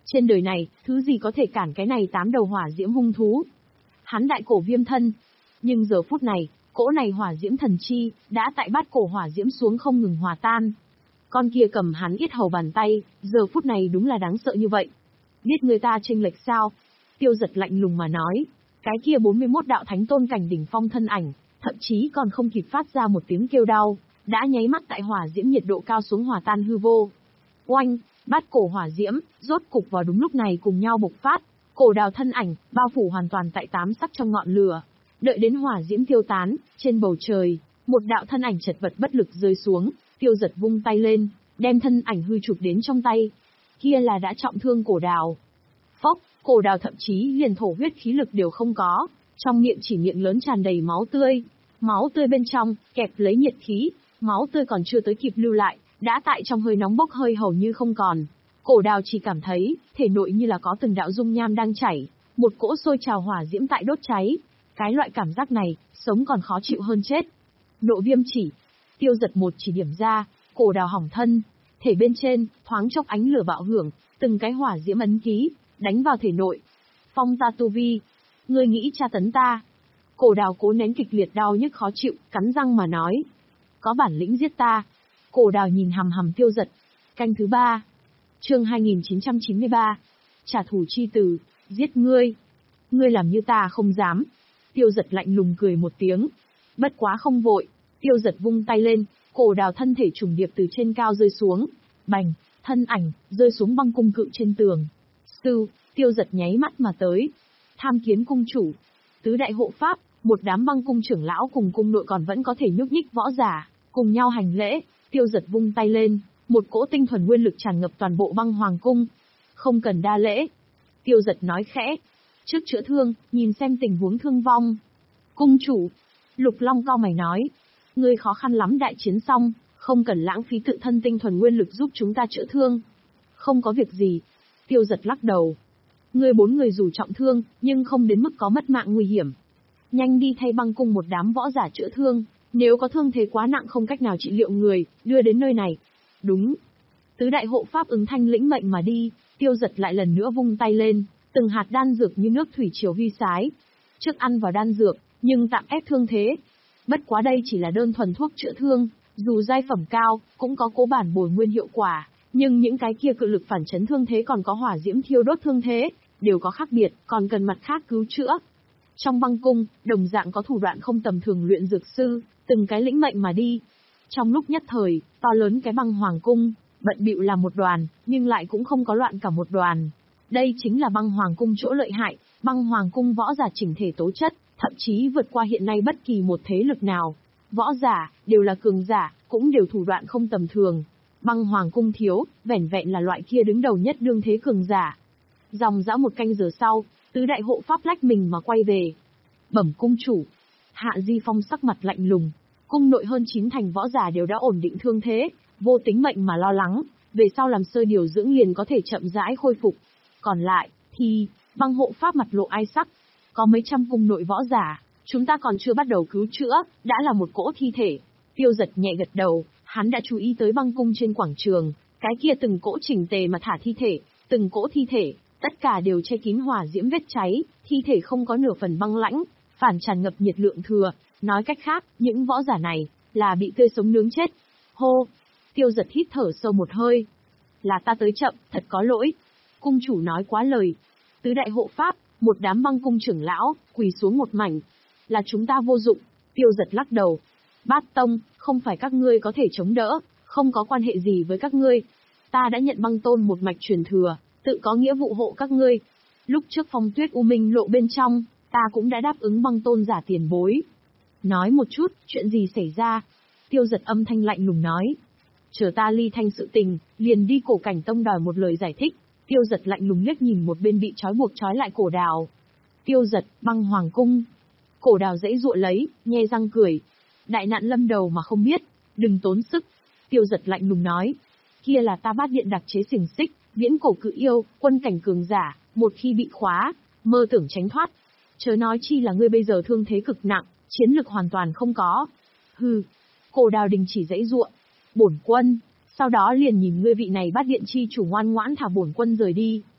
Trên đời này, thứ gì có thể cản cái này tám đầu hỏa diễm hung thú? Hắn đại cổ viêm thân. Nhưng giờ phút này, cỗ này hỏa diễm thần chi, đã tại bát cổ hỏa diễm xuống không ngừng hòa tan. Con kia cầm hắn yết hầu bàn tay, giờ phút này đúng là đáng sợ như vậy. Biết người ta chênh lệch sao? Tiêu Giật lạnh lùng mà nói. Cái kia bốn mươi mốt đạo thánh tôn cảnh đỉnh phong thân ảnh, thậm chí còn không kịp phát ra một tiếng kêu đau, đã nháy mắt tại hỏa diễm nhiệt độ cao xuống hòa tan hư vô. Oanh, bát cổ hỏa diễm, rốt cục vào đúng lúc này cùng nhau bộc phát, cổ đào thân ảnh, bao phủ hoàn toàn tại tám sắc trong ngọn lửa. Đợi đến hỏa diễm tiêu tán, trên bầu trời, một đạo thân ảnh chật vật bất lực rơi xuống, Tiêu Giật vung tay lên, đem thân ảnh hư chụp đến trong tay. Kia là đã trọng thương cổ đào. Phốc, cổ đào thậm chí liền thổ huyết khí lực đều không có, trong miệng chỉ miệng lớn tràn đầy máu tươi. Máu tươi bên trong, kẹp lấy nhiệt khí, máu tươi còn chưa tới kịp lưu lại, đã tại trong hơi nóng bốc hơi hầu như không còn. Cổ đào chỉ cảm thấy, thể nội như là có từng đạo dung nham đang chảy, một cỗ sôi trào hỏa diễm tại đốt cháy. Cái loại cảm giác này, sống còn khó chịu hơn chết. Nộ viêm chỉ. Tiêu Giật một chỉ điểm ra, cổ đào hỏng thân. Thể bên trên, thoáng chốc ánh lửa bạo hưởng, từng cái hỏa diễm ấn ký, đánh vào thể nội. Phong ta tu vi. Ngươi nghĩ tra tấn ta. Cổ đào cố nén kịch liệt đau nhức khó chịu, cắn răng mà nói. Có bản lĩnh giết ta. Cổ đào nhìn hằm hằm Tiêu Giật. Canh thứ ba. Chương hai nghìn chín trăm chín mươi ba. Trả thù chi từ, giết ngươi. Ngươi làm như ta không dám. Tiêu Giật lạnh lùng cười một tiếng. Bất quá không vội, Tiêu Giật vung tay lên, cổ đào thân thể trùng điệp từ trên cao rơi xuống. Bành, thân ảnh, rơi xuống băng cung cự trên tường. Sư, Tiêu Giật nháy mắt mà tới. Tham kiến cung chủ. Tứ đại hộ pháp, một đám băng cung trưởng lão cùng cung nội còn vẫn có thể nhúc nhích võ giả, cùng nhau hành lễ. Tiêu Giật vung tay lên, một cỗ tinh thuần nguyên lực tràn ngập toàn bộ băng hoàng cung. Không cần đa lễ. Tiêu Giật nói khẽ. Trước chữa thương, nhìn xem tình huống thương vong. Cung chủ. Lục Long cau mày nói. Ngươi khó khăn lắm đại chiến xong, không cần lãng phí tự thân tinh thuần nguyên lực giúp chúng ta chữa thương. Không có việc gì. Tiêu Giật lắc đầu. Ngươi bốn người dù trọng thương, nhưng không đến mức có mất mạng nguy hiểm. Nhanh đi thay băng cung một đám võ giả chữa thương, nếu có thương thế quá nặng không cách nào trị liệu người, đưa đến nơi này. Đúng. Tứ đại hộ pháp ứng thanh lĩnh mệnh mà đi, Tiêu Giật lại lần nữa vung tay lên, từng hạt đan dược như nước thủy triều huy sái. Trước ăn vào đan dược, nhưng tạm ép thương thế. Bất quá đây chỉ là đơn thuần thuốc chữa thương, dù giai phẩm cao, cũng có cố bản bồi nguyên hiệu quả, nhưng những cái kia cự lực phản chấn thương thế còn có hỏa diễm thiêu đốt thương thế, đều có khác biệt, còn cần mặt khác cứu chữa. Trong băng cung, đồng dạng có thủ đoạn không tầm thường luyện dược sư, từng cái lĩnh mệnh mà đi. Trong lúc nhất thời, to lớn cái băng hoàng cung, bận bịu là một đoàn, nhưng lại cũng không có loạn cả một đoàn. Đây chính là băng hoàng cung chỗ lợi hại, băng hoàng cung võ giả chỉnh thể tố chất, thậm chí vượt qua hiện nay bất kỳ một thế lực nào. Võ giả, đều là cường giả, cũng đều thủ đoạn không tầm thường. Băng hoàng cung thiếu, vẻn vẹn là loại kia đứng đầu nhất đương thế cường giả. Dòng dã một canh giờ sau, tứ đại hộ pháp lách mình mà quay về. Bẩm cung chủ. Hạ Di Phong sắc mặt lạnh lùng. Cung nội hơn chín thành võ giả đều đã ổn định thương thế, vô tính mệnh mà lo lắng, về sau làm sơ điều dưỡng liền có thể chậm rãi khôi phục. Còn lại, thì, băng hộ pháp mặt lộ ai sắc. Có mấy trăm cung nội võ giả, chúng ta còn chưa bắt đầu cứu chữa, đã là một cỗ thi thể. Tiêu Giật nhẹ gật đầu, hắn đã chú ý tới băng cung trên quảng trường, cái kia từng cỗ chỉnh tề mà thả thi thể, từng cỗ thi thể, tất cả đều che kín hỏa diễm vết cháy, thi thể không có nửa phần băng lãnh, phản tràn ngập nhiệt lượng thừa, nói cách khác, những võ giả này, là bị tươi sống nướng chết. Hô! Tiêu Giật hít thở sâu một hơi. Là ta tới chậm, thật có lỗi. Cung chủ nói quá lời. Tứ đại hộ pháp, một đám băng cung trưởng lão, quỳ xuống một mảnh. Là chúng ta vô dụng. Tiêu Giật lắc đầu. Bát tông, không phải các ngươi có thể chống đỡ, không có quan hệ gì với các ngươi. Ta đã nhận băng tôn một mạch truyền thừa, tự có nghĩa vụ hộ các ngươi. Lúc trước Phong Tuyết U Minh lộ bên trong, ta cũng đã đáp ứng băng tôn giả tiền bối. Nói một chút, chuyện gì xảy ra? Tiêu Giật âm thanh lạnh lùng nói. Chờ ta ly thanh sự tình, liền đi cổ cảnh tông đòi một lời giải thích. Tiêu Giật lạnh lùng liếc nhìn một bên bị trói buộc trói lại cổ đào. Tiêu Giật, băng hoàng cung. Cổ đào dãy dụa lấy, nhe răng cười. Đại nạn lâm đầu mà không biết, đừng tốn sức. Tiêu Giật lạnh lùng nói. Kia là ta bát điện đặc chế xiềng xích, viễn cổ cự yêu, quân cảnh cường giả, một khi bị khóa, mơ tưởng tránh thoát. Chớ nói chi là ngươi bây giờ thương thế cực nặng, chiến lực hoàn toàn không có. Hừ. Cổ đào đình chỉ dãy dụa. Bổn quân, sau đó liền nhìn ngươi vị này bát điện chi chủ ngoan ngoãn thả bổn quân rời đi.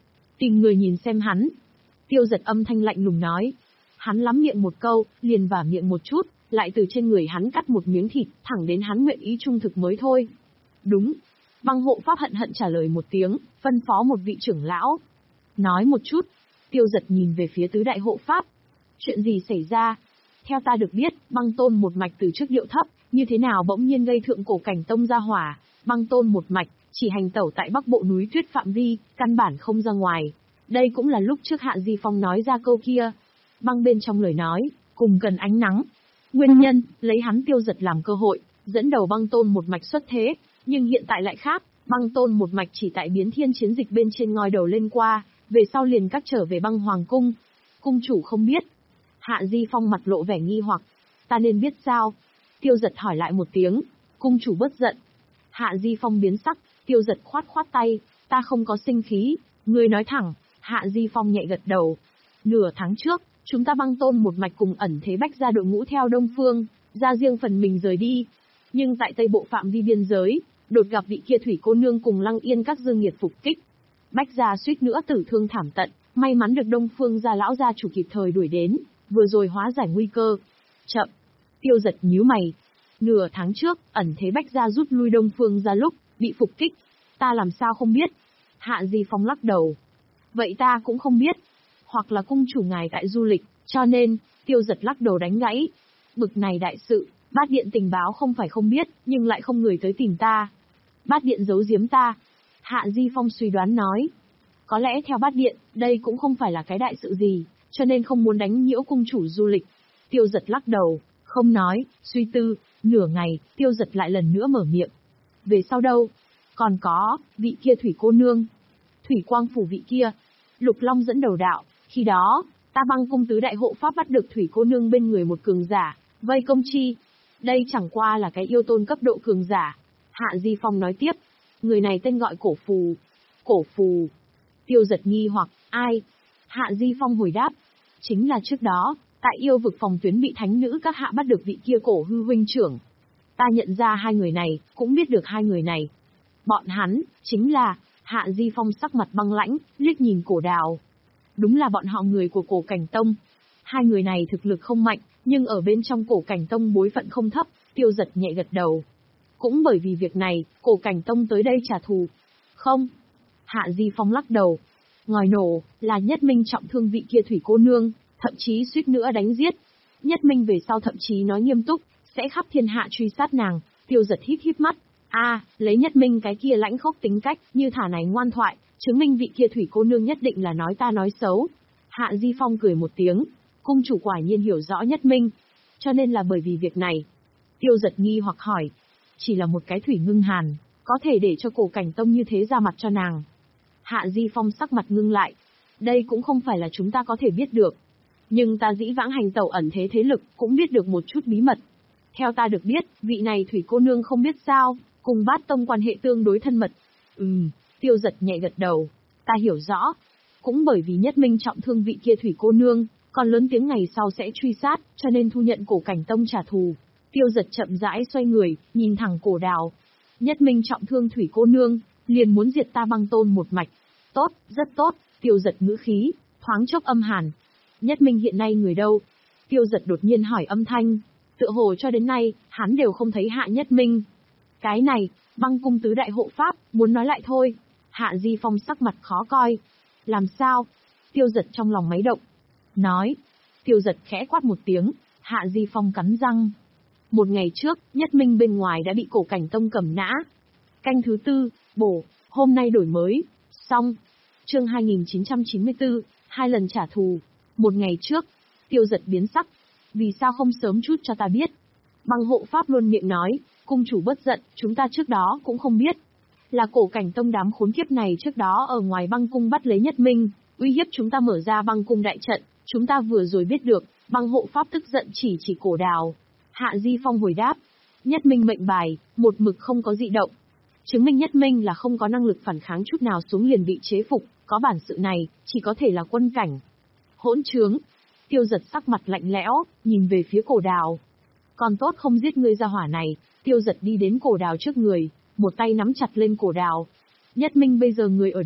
Tìm người nhìn xem hắn. Tiêu Giật âm thanh lạnh lùng nói. Hắn lắm miệng một câu, liền vả miệng một chút, lại từ trên người hắn cắt một miếng thịt, thẳng đến hắn nguyện ý trung thực mới thôi. Đúng. Băng hộ pháp hận hận trả lời một tiếng, phân phó một vị trưởng lão. Nói một chút. Tiêu Giật nhìn về phía tứ đại hộ pháp. Chuyện gì xảy ra? Theo ta được biết, băng tôn một mạch từ trước điệu thấp, như thế nào bỗng nhiên gây thượng cổ cảnh tông ra hỏa, băng tôn một mạch, chỉ hành tẩu tại bắc bộ núi tuyết phạm vi, căn bản không ra ngoài. Đây cũng là lúc trước Hạ Di Phong nói ra câu kia. Băng bên trong lời nói, cùng cần ánh nắng. Nguyên nhân, lấy hắn Tiêu Giật làm cơ hội, dẫn đầu băng tôn một mạch xuất thế, nhưng hiện tại lại khác, băng tôn một mạch chỉ tại biến thiên chiến dịch bên trên ngoi đầu lên qua, về sau liền cắt trở về băng hoàng cung. Cung chủ không biết. Hạ Di Phong mặt lộ vẻ nghi hoặc. Ta nên biết sao? Tiêu Giật hỏi lại một tiếng. Cung chủ bớt giận. Hạ Di Phong biến sắc, Tiêu Giật khoát khoát tay. Ta không có sinh khí. Ngươi nói thẳng. Hạ Di Phong nhẹ gật đầu. Nửa tháng trước, chúng ta băng tôn một mạch cùng ẩn thế bách ra đội ngũ theo Đông Phương, ra riêng phần mình rời đi. Nhưng tại Tây Bộ phạm vi biên giới, đột gặp vị kia thủy cô nương cùng Lăng Yên các dương nghiệt phục kích. Bách gia suýt nữa tử thương thảm tận, may mắn được Đông Phương gia lão gia chủ kịp thời đuổi đến, vừa rồi hóa giải nguy cơ. Chậm. Tiêu Giật nhíu mày. Nửa tháng trước, ẩn thế bách gia rút lui Đông Phương gia lúc, bị phục kích. Ta làm sao không biết? Hạ Di Phong lắc đầu. Vậy ta cũng không biết. Hoặc là cung chủ ngài tại du lịch, cho nên, Tiêu Giật lắc đầu đánh gãy. Bực này đại sự, Bát Điện tình báo không phải không biết, nhưng lại không người tới tìm ta. Bát Điện giấu giếm ta. Hạ Di Phong suy đoán nói. Có lẽ theo Bát Điện, đây cũng không phải là cái đại sự gì, cho nên không muốn đánh nhiễu cung chủ du lịch. Tiêu Giật lắc đầu, không nói, suy tư, nửa ngày, Tiêu Giật lại lần nữa mở miệng. Về sau đâu? Còn có, vị kia thủy cô nương. Thủy quang phủ vị kia. Lục Long dẫn đầu đạo, khi đó, ta băng cung tứ đại hộ pháp bắt được thủy cô nương bên người một cường giả, vây công chi. Đây chẳng qua là cái yêu tôn cấp độ cường giả. Hạ Di Phong nói tiếp, người này tên gọi Cổ Phù. Cổ Phù. Tiêu Giật nghi hoặc, ai? Hạ Di Phong hồi đáp, chính là trước đó, tại yêu vực phòng tuyến bị thánh nữ các hạ bắt được vị kia Cổ hư huynh trưởng. Ta nhận ra hai người này, cũng biết được hai người này. Bọn hắn, chính là, Hạ Di Phong sắc mặt băng lãnh, liếc nhìn Cổ Đào. Đúng là bọn họ người của Cổ Cảnh Tông. Hai người này thực lực không mạnh, nhưng ở bên trong Cổ Cảnh Tông bối phận không thấp. Tiêu Giật nhẹ gật đầu. Cũng bởi vì việc này, Cổ Cảnh Tông tới đây trả thù. Không. Hạ Di Phong lắc đầu. Ngòi nổ, là Nhất Minh trọng thương vị kia thủy cô nương, thậm chí suýt nữa đánh giết. Nhất Minh về sau thậm chí nói nghiêm túc, sẽ khắp thiên hạ truy sát nàng. Tiêu Giật híp híp mắt. A, à, lấy Nhất Minh cái kia lãnh khốc tính cách, như thả này ngoan thoại, chứng minh vị kia thủy cô nương nhất định là nói ta nói xấu. Hạ Di Phong cười một tiếng, cung chủ quả nhiên hiểu rõ Nhất Minh. Cho nên là bởi vì việc này. Tiêu Giật nghi hoặc hỏi. Chỉ là một cái thủy ngưng hàn, có thể để cho Cổ Cảnh Tông như thế ra mặt cho nàng. Hạ Di Phong sắc mặt ngưng lại. Đây cũng không phải là chúng ta có thể biết được. Nhưng ta dĩ vãng hành tẩu ẩn thế thế lực, cũng biết được một chút bí mật. Theo ta được biết, vị này thủy cô nương không biết sao, cùng Bát Tông quan hệ tương đối thân mật. Ừm, Tiêu Giật nhẹ gật đầu. Ta hiểu rõ. Cũng bởi vì Nhất Minh trọng thương vị kia thủy cô nương, còn lớn tiếng ngày sau sẽ truy sát, cho nên thu nhận Cổ Cảnh Tông trả thù. Tiêu Giật chậm rãi xoay người, nhìn thẳng Cổ Đào. Nhất Minh trọng thương thủy cô nương, liền muốn diệt ta băng tôn một mạch. Tốt, rất tốt. Tiêu Giật ngữ khí, thoáng chốc âm hàn. Nhất Minh hiện nay người đâu? Tiêu Giật đột nhiên hỏi âm thanh. Tựa hồ cho đến nay, hắn đều không thấy Hạ Nhất Minh. Cái này, băng cung tứ đại hộ pháp, muốn nói lại thôi. Hạ Di Phong sắc mặt khó coi. Làm sao? Tiêu Giật trong lòng máy động. Nói. Tiêu Giật khẽ quát một tiếng, Hạ Di Phong cắn răng. Một ngày trước, Nhất Minh bên ngoài đã bị Cổ Cảnh Tông cầm nã. Canh thứ tư, bổ, hôm nay đổi mới. Xong. Chương hai nghìn chín trăm chín mươi tư, hai lần trả thù. Một ngày trước, Tiêu Giật biến sắc. Vì sao không sớm chút cho ta biết? Băng hộ pháp luôn miệng nói, cung chủ bất giận, chúng ta trước đó cũng không biết. Là Cổ Cảnh Tông đám khốn kiếp này trước đó ở ngoài băng cung bắt lấy Nhất Minh, uy hiếp chúng ta mở ra băng cung đại trận, chúng ta vừa rồi biết được. Băng hộ pháp tức giận chỉ chỉ Cổ Đào. Hạ Di Phong hồi đáp, Nhất Minh mệnh bài, một mực không có dị động. Chứng minh Nhất Minh là không có năng lực phản kháng chút nào xuống liền bị chế phục, có bản sự này, chỉ có thể là quân cảnh. Hỗn trướng. Tiêu Giật sắc mặt lạnh lẽo, nhìn về phía Cổ Đào. Còn tốt không giết ngươi ra hỏa này. Tiêu Giật đi đến Cổ Đào trước người, một tay nắm chặt lên Cổ Đào. Nhất Minh bây giờ người ở đâu?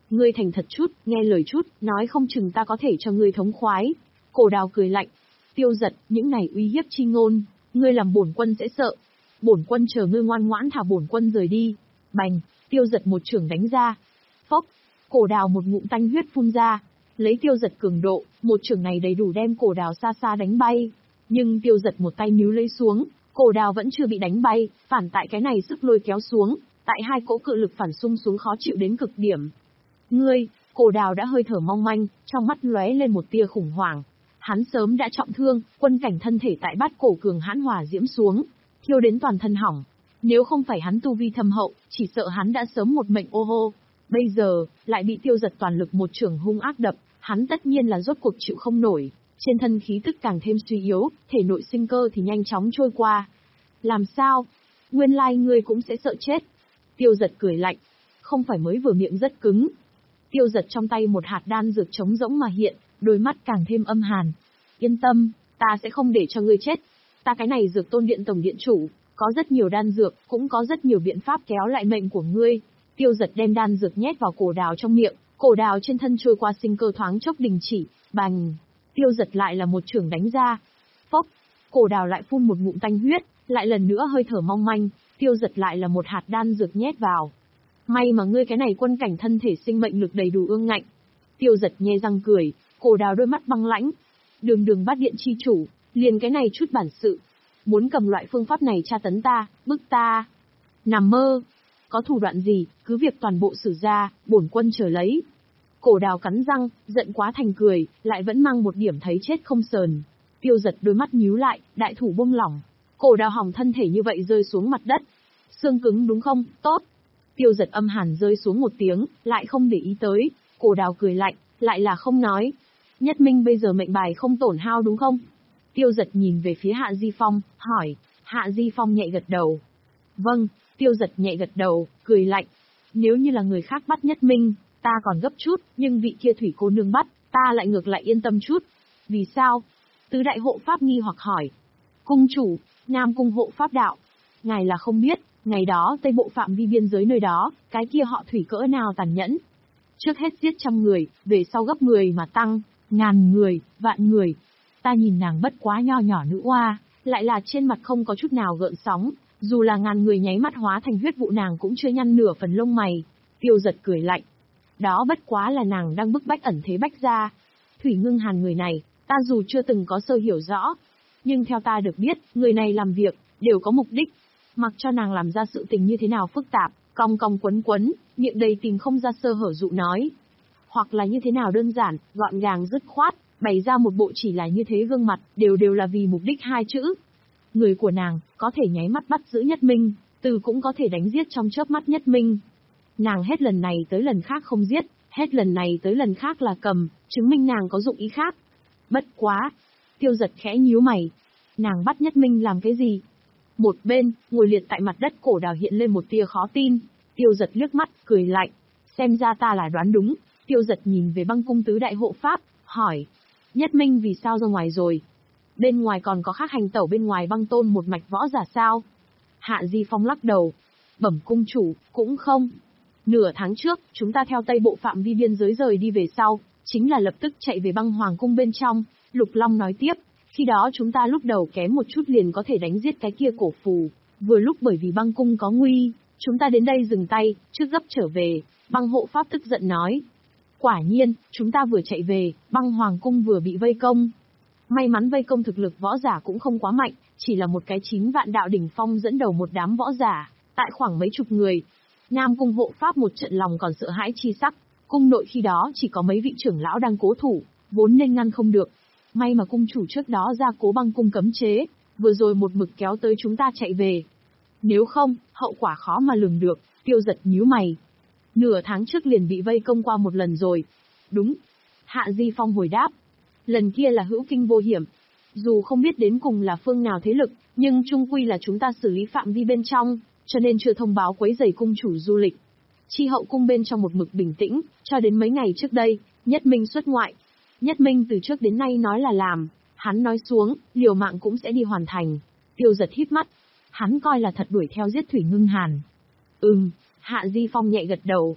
Ngươi thành thật chút, nghe lời chút, nói không chừng ta có thể cho ngươi thống khoái. Cổ Đào cười lạnh. Tiêu Giật, những này uy hiếp chi ngôn, ngươi làm bổn quân sẽ sợ. Bổn quân chờ ngươi ngoan ngoãn thả bổn quân rời đi. Bành, Tiêu Giật một chưởng đánh ra. Phốc, Cổ Đào một ngụm tanh huyết phun ra. Lấy Tiêu Giật cường độ, một chưởng này đầy đủ đem Cổ Đào xa xa đánh bay. Nhưng Tiêu Giật một tay níu lấy xuống, Cổ Đào vẫn chưa bị đánh bay, phản tại cái này sức lôi kéo xuống, tại hai cỗ cự lực phản xung xuống khó chịu đến cực điểm. Ngươi, Cổ Đào đã hơi thở mong manh, trong mắt lóe lên một tia khủng hoảng. Hắn sớm đã trọng thương, quân cảnh thân thể tại bát cổ cường hãn hỏa diễm xuống, thiêu đến toàn thân hỏng. Nếu không phải hắn tu vi thâm hậu, chỉ sợ hắn đã sớm một mệnh ô hô. Bây giờ, lại bị Tiêu Giật toàn lực một chưởng hung ác đập, hắn tất nhiên là rốt cuộc chịu không nổi, trên thân khí tức càng thêm suy yếu, thể nội sinh cơ thì nhanh chóng trôi qua. Làm sao? Nguyên lai ngươi cũng sẽ sợ chết. Tiêu Giật cười lạnh, không phải mới vừa miệng rất cứng. Tiêu Giật trong tay một hạt đan dược trống rỗng mà hiện, đôi mắt càng thêm âm hàn. Yên tâm, ta sẽ không để cho ngươi chết. Ta cái này Dược Tôn Điện tổng điện chủ, có rất nhiều đan dược, cũng có rất nhiều biện pháp kéo lại mệnh của ngươi. Tiêu Giật đem đan dược nhét vào Cổ Đào trong miệng, Cổ Đào trên thân trôi qua sinh cơ thoáng chốc đình chỉ, bành. Tiêu Giật lại là một chưởng đánh ra. Phốc, Cổ Đào lại phun một ngụm tanh huyết, lại lần nữa hơi thở mong manh, Tiêu Giật lại là một hạt đan dược nhét vào. May mà ngươi cái này quân cảnh thân thể sinh mệnh lực đầy đủ ương ngạnh. Tiêu Giật nhe răng cười, Cổ Đào đôi mắt băng lãnh. Đường đường bát điện chi chủ, liền cái này chút bản sự. Muốn cầm loại phương pháp này tra tấn ta, bức ta. Nằm mơ. Có thủ đoạn gì, cứ việc toàn bộ sử ra, bổn quân chờ lấy. Cổ Đào cắn răng, giận quá thành cười, lại vẫn mang một điểm thấy chết không sờn. Tiêu Giật đôi mắt nhíu lại, đại thủ buông lỏng. Cổ Đào hỏng thân thể như vậy rơi xuống mặt đất. Xương cứng đúng không, tốt. Tiêu Giật âm hàn rơi xuống một tiếng, lại không để ý tới. Cổ Đào cười lạnh, lại là không nói. Nhất Minh bây giờ mệnh bài không tổn hao đúng không? Tiêu Giật nhìn về phía Hạ Di Phong, hỏi. Hạ Di Phong nhẹ gật đầu. Vâng, Tiêu Giật nhẹ gật đầu, cười lạnh. Nếu như là người khác bắt Nhất Minh, ta còn gấp chút, nhưng vị kia thủy cô nương bắt, ta lại ngược lại yên tâm chút. Vì sao? Tứ đại hộ pháp nghi hoặc hỏi. Cung chủ, Nam Cung hộ pháp đạo. Ngài là không biết, ngày đó Tây Bộ phạm vi biên giới nơi đó, cái kia họ thủy cỡ nào tàn nhẫn. Trước hết giết trăm người, về sau gấp mười mà tăng, ngàn người, vạn người. Ta nhìn nàng bất quá nho nhỏ nữ oa, lại là trên mặt không có chút nào gợn sóng, dù là ngàn người nháy mắt hóa thành huyết vụ nàng cũng chưa nhăn nửa phần lông mày. Tiêu Giật cười lạnh. Đó bất quá là nàng đang bức bách ẩn thế bách ra. Thủy Ngưng Hàn người này, ta dù chưa từng có sơ hiểu rõ, nhưng theo ta được biết, người này làm việc, đều có mục đích. Mặc cho nàng làm ra sự tình như thế nào phức tạp, cong cong quấn quấn, miệng đầy tìm không ra sơ hở dụ nói. Hoặc là như thế nào đơn giản, gọn gàng dứt khoát, bày ra một bộ chỉ là như thế gương mặt, đều đều là vì mục đích hai chữ. Người của nàng, có thể nháy mắt bắt giữ Nhất Minh, từ cũng có thể đánh giết trong chớp mắt Nhất Minh. Nàng hết lần này tới lần khác không giết, hết lần này tới lần khác là cầm, chứng minh nàng có dụng ý khác. Bất quá. Tiêu Giật khẽ nhíu mày. Nàng bắt Nhất Minh làm cái gì? Một bên, ngồi liệt tại mặt đất Cổ Đào hiện lên một tia khó tin. Tiêu Giật liếc mắt, cười lạnh. Xem ra ta là đoán đúng. Tiêu Giật nhìn về Băng Cung tứ đại hộ pháp, hỏi. Nhất Minh vì sao ra ngoài rồi? Bên ngoài còn có khác hành tẩu bên ngoài Băng Tôn một mạch võ giả sao? Hạ Di Phong lắc đầu. Bẩm cung chủ, cũng không. Nửa tháng trước, chúng ta theo Tây Bộ phạm vi biên giới rời đi về sau, chính là lập tức chạy về Băng Hoàng cung bên trong. Lục Long nói tiếp, khi đó chúng ta lúc đầu kém một chút liền có thể đánh giết cái kia cổ phù, vừa lúc bởi vì Băng cung có nguy, chúng ta đến đây dừng tay, trước gấp trở về. Băng hộ pháp tức giận nói. Quả nhiên, chúng ta vừa chạy về, Băng Hoàng cung vừa bị vây công. May mắn vây công thực lực võ giả cũng không quá mạnh, chỉ là một cái chín vạn đạo đỉnh phong dẫn đầu một đám võ giả, tại khoảng mấy chục người. Nam Cung hộ pháp một trận lòng còn sợ hãi chi sắc, cung nội khi đó chỉ có mấy vị trưởng lão đang cố thủ, vốn nên ngăn không được. May mà cung chủ trước đó ra cố Băng cung cấm chế, vừa rồi một mực kéo tới chúng ta chạy về. Nếu không, hậu quả khó mà lường được. Tiêu Giật nhíu mày. Nửa tháng trước liền bị vây công qua một lần rồi. Đúng. Hạ Di Phong hồi đáp. Lần kia là hữu kinh vô hiểm. Dù không biết đến cùng là phương nào thế lực, nhưng chung quy là chúng ta xử lý phạm vi bên trong, cho nên chưa thông báo quấy rầy cung chủ du lịch. Chi hậu cung bên trong một mực bình tĩnh, cho đến mấy ngày trước đây, Nhất Minh xuất ngoại. Nhất Minh từ trước đến nay nói là làm, hắn nói xuống, liều mạng cũng sẽ đi hoàn thành. Tiêu Giật híp mắt, hắn coi là thật đuổi theo giết Thủy Ngưng Hàn. Ừm, Hạ Di Phong nhẹ gật đầu.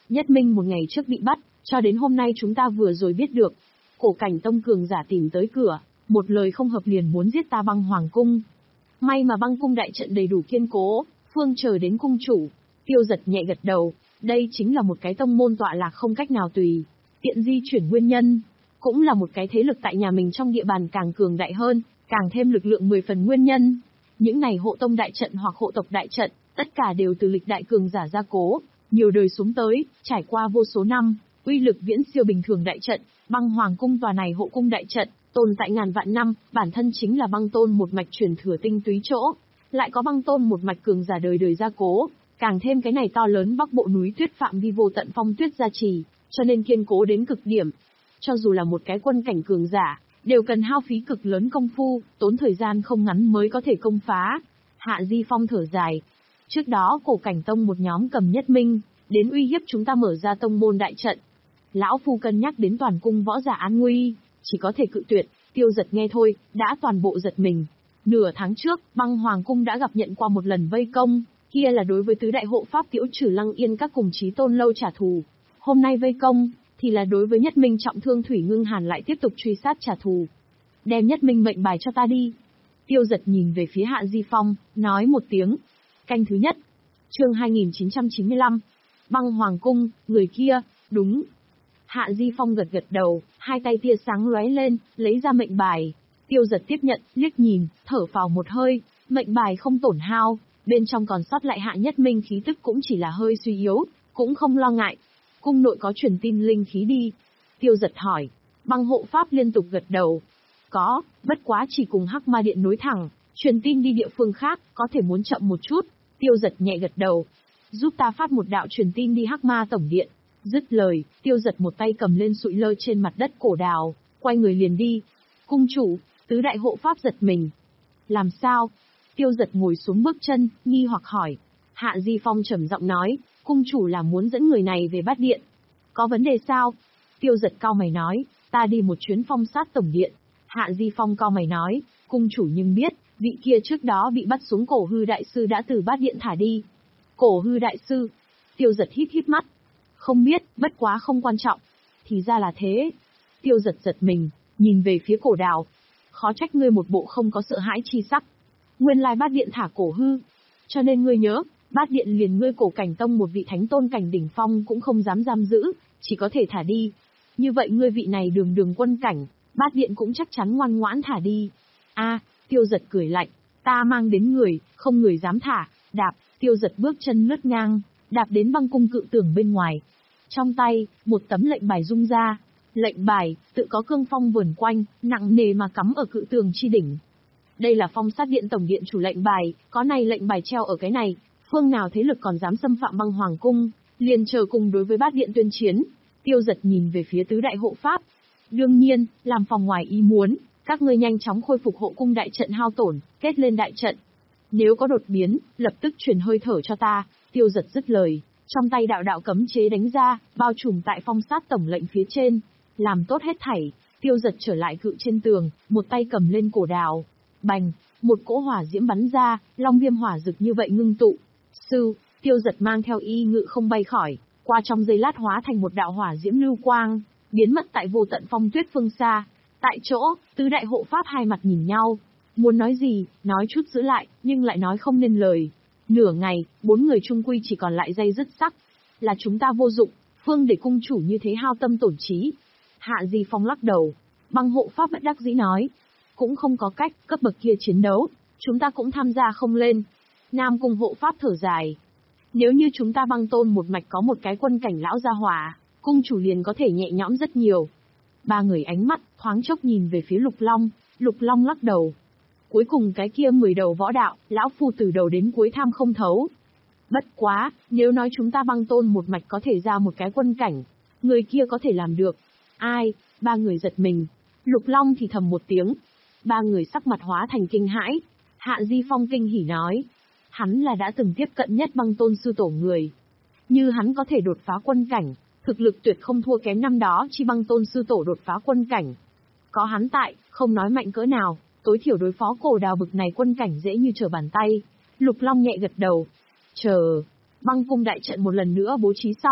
Nhất Minh một ngày trước bị bắt, cho đến hôm nay chúng ta vừa rồi biết được. Cổ Cảnh Tông cường giả tìm tới cửa, một lời không hợp liền muốn giết ta băng hoàng cung. May mà băng cung đại trận đầy đủ kiên cố, phương chờ đến cung chủ. Tiêu Giật nhẹ gật đầu, đây chính là một cái tông môn tọa lạc không cách nào tùy tiện di chuyển nguyên nhân. Cũng là một cái thế lực tại nhà mình trong địa bàn càng cường đại hơn, càng thêm lực lượng mười phần nguyên nhân. Những này hộ tông đại trận hoặc hộ tộc đại trận, tất cả đều từ lịch đại cường giả gia cố, nhiều đời xuống tới, trải qua vô số năm, uy lực viễn siêu bình thường đại trận. Băng hoàng cung tòa này hộ cung đại trận, tồn tại ngàn vạn năm, bản thân chính là băng tôn một mạch truyền thừa tinh túy chỗ. Lại có băng tôn một mạch cường giả đời đời gia cố, càng thêm cái này to lớn bắc bộ núi tuyết phạm vi vô tận phong tuyết gia trì, cho nên kiên cố đến cực điểm. Cho dù là một cái quân cảnh cường giả, đều cần hao phí cực lớn công phu, tốn thời gian không ngắn mới có thể công phá. Hạ Di Phong thở dài. Trước đó Cổ Cảnh Tông một nhóm cầm Nhất Minh, đến uy hiếp chúng ta mở ra tông môn đại trận. Lão phu cân nhắc đến toàn cung võ giả an nguy, chỉ có thể cự tuyệt. Tiêu Giật nghe thôi, đã toàn bộ giật mình. Nửa tháng trước, băng hoàng cung đã gặp nhận qua một lần vây công, kia là đối với tứ đại hộ pháp Tiễu Trừ Lăng Yên các cùng Chí Tôn Lâu trả thù. Hôm nay vây công, thì là đối với Nhất Minh trọng thương Thủy Ngưng Hàn lại tiếp tục truy sát trả thù. Đem Nhất Minh mệnh bài cho ta đi. Tiêu Giật nhìn về phía Hạ Di Phong, nói một tiếng. Canh thứ nhất. Chương hai nghìn chín trăm chín mươi lăm. Băng hoàng cung, người kia, đúng. Hạ Di Phong gật gật đầu, hai tay tia sáng lóe lên, lấy ra mệnh bài. Tiêu Giật tiếp nhận, liếc nhìn, thở phào một hơi, mệnh bài không tổn hao, bên trong còn sót lại Hạ Nhất Minh khí tức cũng chỉ là hơi suy yếu, cũng không lo ngại. Cung nội có truyền tin linh khí đi. Tiêu Giật hỏi. Băng hộ pháp liên tục gật đầu. Có, bất quá chỉ cùng Hắc Ma Điện nối thẳng, truyền tin đi địa phương khác, có thể muốn chậm một chút. Tiêu Giật nhẹ gật đầu. Giúp ta phát một đạo truyền tin đi Hắc Ma Tổng Điện. Dứt lời, Tiêu Giật một tay cầm lên sụi lơ trên mặt đất cổ đào, quay người liền đi. Cung chủ, tứ đại hộ pháp giật mình. Làm sao? Tiêu Giật ngồi xuống bước chân, nghi hoặc hỏi. Hạ Di Phong trầm giọng nói, cung chủ là muốn dẫn người này về Bát Điện. Có vấn đề sao? Tiêu Giật cau mày nói, ta đi một chuyến phong sát tổng điện. Hạ Di Phong cau mày nói, cung chủ nhưng biết, vị kia trước đó bị bắt xuống Cổ Hư đại sư đã từ Bát Điện thả đi. Cổ Hư đại sư? Tiêu Giật híp híp mắt. Không biết, bất quá không quan trọng. Thì ra là thế. Tiêu Giật giật mình, nhìn về phía Cổ Đào. Khó trách ngươi một bộ không có sợ hãi chi sắc. Nguyên lai Bát Điện thả Cổ Hư. Cho nên ngươi nhớ, Bát Điện liền ngươi Cổ Cảnh Tông một vị thánh tôn cảnh đỉnh phong cũng không dám giam giữ, chỉ có thể thả đi. Như vậy ngươi vị này đường đường quân cảnh, Bát Điện cũng chắc chắn ngoan ngoãn thả đi. A, Tiêu Giật cười lạnh, ta mang đến người, không người dám thả. Đạp, Tiêu Giật bước chân lướt ngang, đạp đến băng cung cự tường bên ngoài. Trong tay, một tấm lệnh bài rung ra. Lệnh bài, tự có cương phong vờn quanh, nặng nề mà cắm ở cự tường chi đỉnh. Đây là phong sát điện tổng điện chủ lệnh bài, có này lệnh bài treo ở cái này, phương nào thế lực còn dám xâm phạm băng hoàng cung, liền chờ cùng đối với Bát Điện tuyên chiến. Tiêu Giật nhìn về phía tứ đại hộ pháp. Đương nhiên, làm phòng ngoài ý muốn, các ngươi nhanh chóng khôi phục hộ cung đại trận hao tổn, kết lên đại trận. Nếu có đột biến, lập tức truyền hơi thở cho ta. Tiêu Giật dứt lời, trong tay đạo đạo cấm chế đánh ra, bao trùm tại phong sát tổng lệnh phía trên. Làm tốt hết thảy, Tiêu Giật trở lại cự trên tường, một tay cầm lên cổ đào. Bành, một cỗ hỏa diễm bắn ra, long viêm hỏa rực như vậy ngưng tụ. Sư, Tiêu Giật mang theo y ngự không bay khỏi, qua trong giây lát hóa thành một đạo hỏa diễm lưu quang, biến mất tại vô tận phong tuyết phương xa. Tại chỗ, tứ đại hộ pháp hai mặt nhìn nhau. Muốn nói gì, nói chút giữ lại, nhưng lại nói không nên lời. Nửa ngày, bốn người chung quy chỉ còn lại dây dứt sắc. Là chúng ta vô dụng, phương để cung chủ như thế hao tâm tổn trí. Hạ Di Phong lắc đầu. Băng hộ pháp bất đắc dĩ nói. Cũng không có cách, cấp bậc kia chiến đấu, chúng ta cũng tham gia không lên. Nam cung hộ pháp thở dài. Nếu như chúng ta băng tôn một mạch có một cái quân cảnh lão gia hỏa, cung chủ liền có thể nhẹ nhõm rất nhiều. Ba người ánh mắt, thoáng chốc nhìn về phía Lục Long, Lục Long lắc đầu. Cuối cùng cái kia mười đầu võ đạo, lão phu từ đầu đến cuối tham không thấu. Bất quá, nếu nói chúng ta băng tôn một mạch có thể ra một cái quân cảnh, người kia có thể làm được. Ai? Ba người giật mình. Lục Long thì thầm một tiếng. Ba người sắc mặt hóa thành kinh hãi. Hạ Di Phong kinh hỉ nói. Hắn là đã từng tiếp cận nhất băng tôn sư tổ người. Như hắn có thể đột phá quân cảnh, thực lực tuyệt không thua kém năm đó chi băng tôn sư tổ đột phá quân cảnh. Có hắn tại, không nói mạnh cỡ nào, tối thiểu đối phó Cổ Đào bực này quân cảnh dễ như trở bàn tay. Lục Long nhẹ gật đầu. Chờ, băng cung đại trận một lần nữa bố trí xong,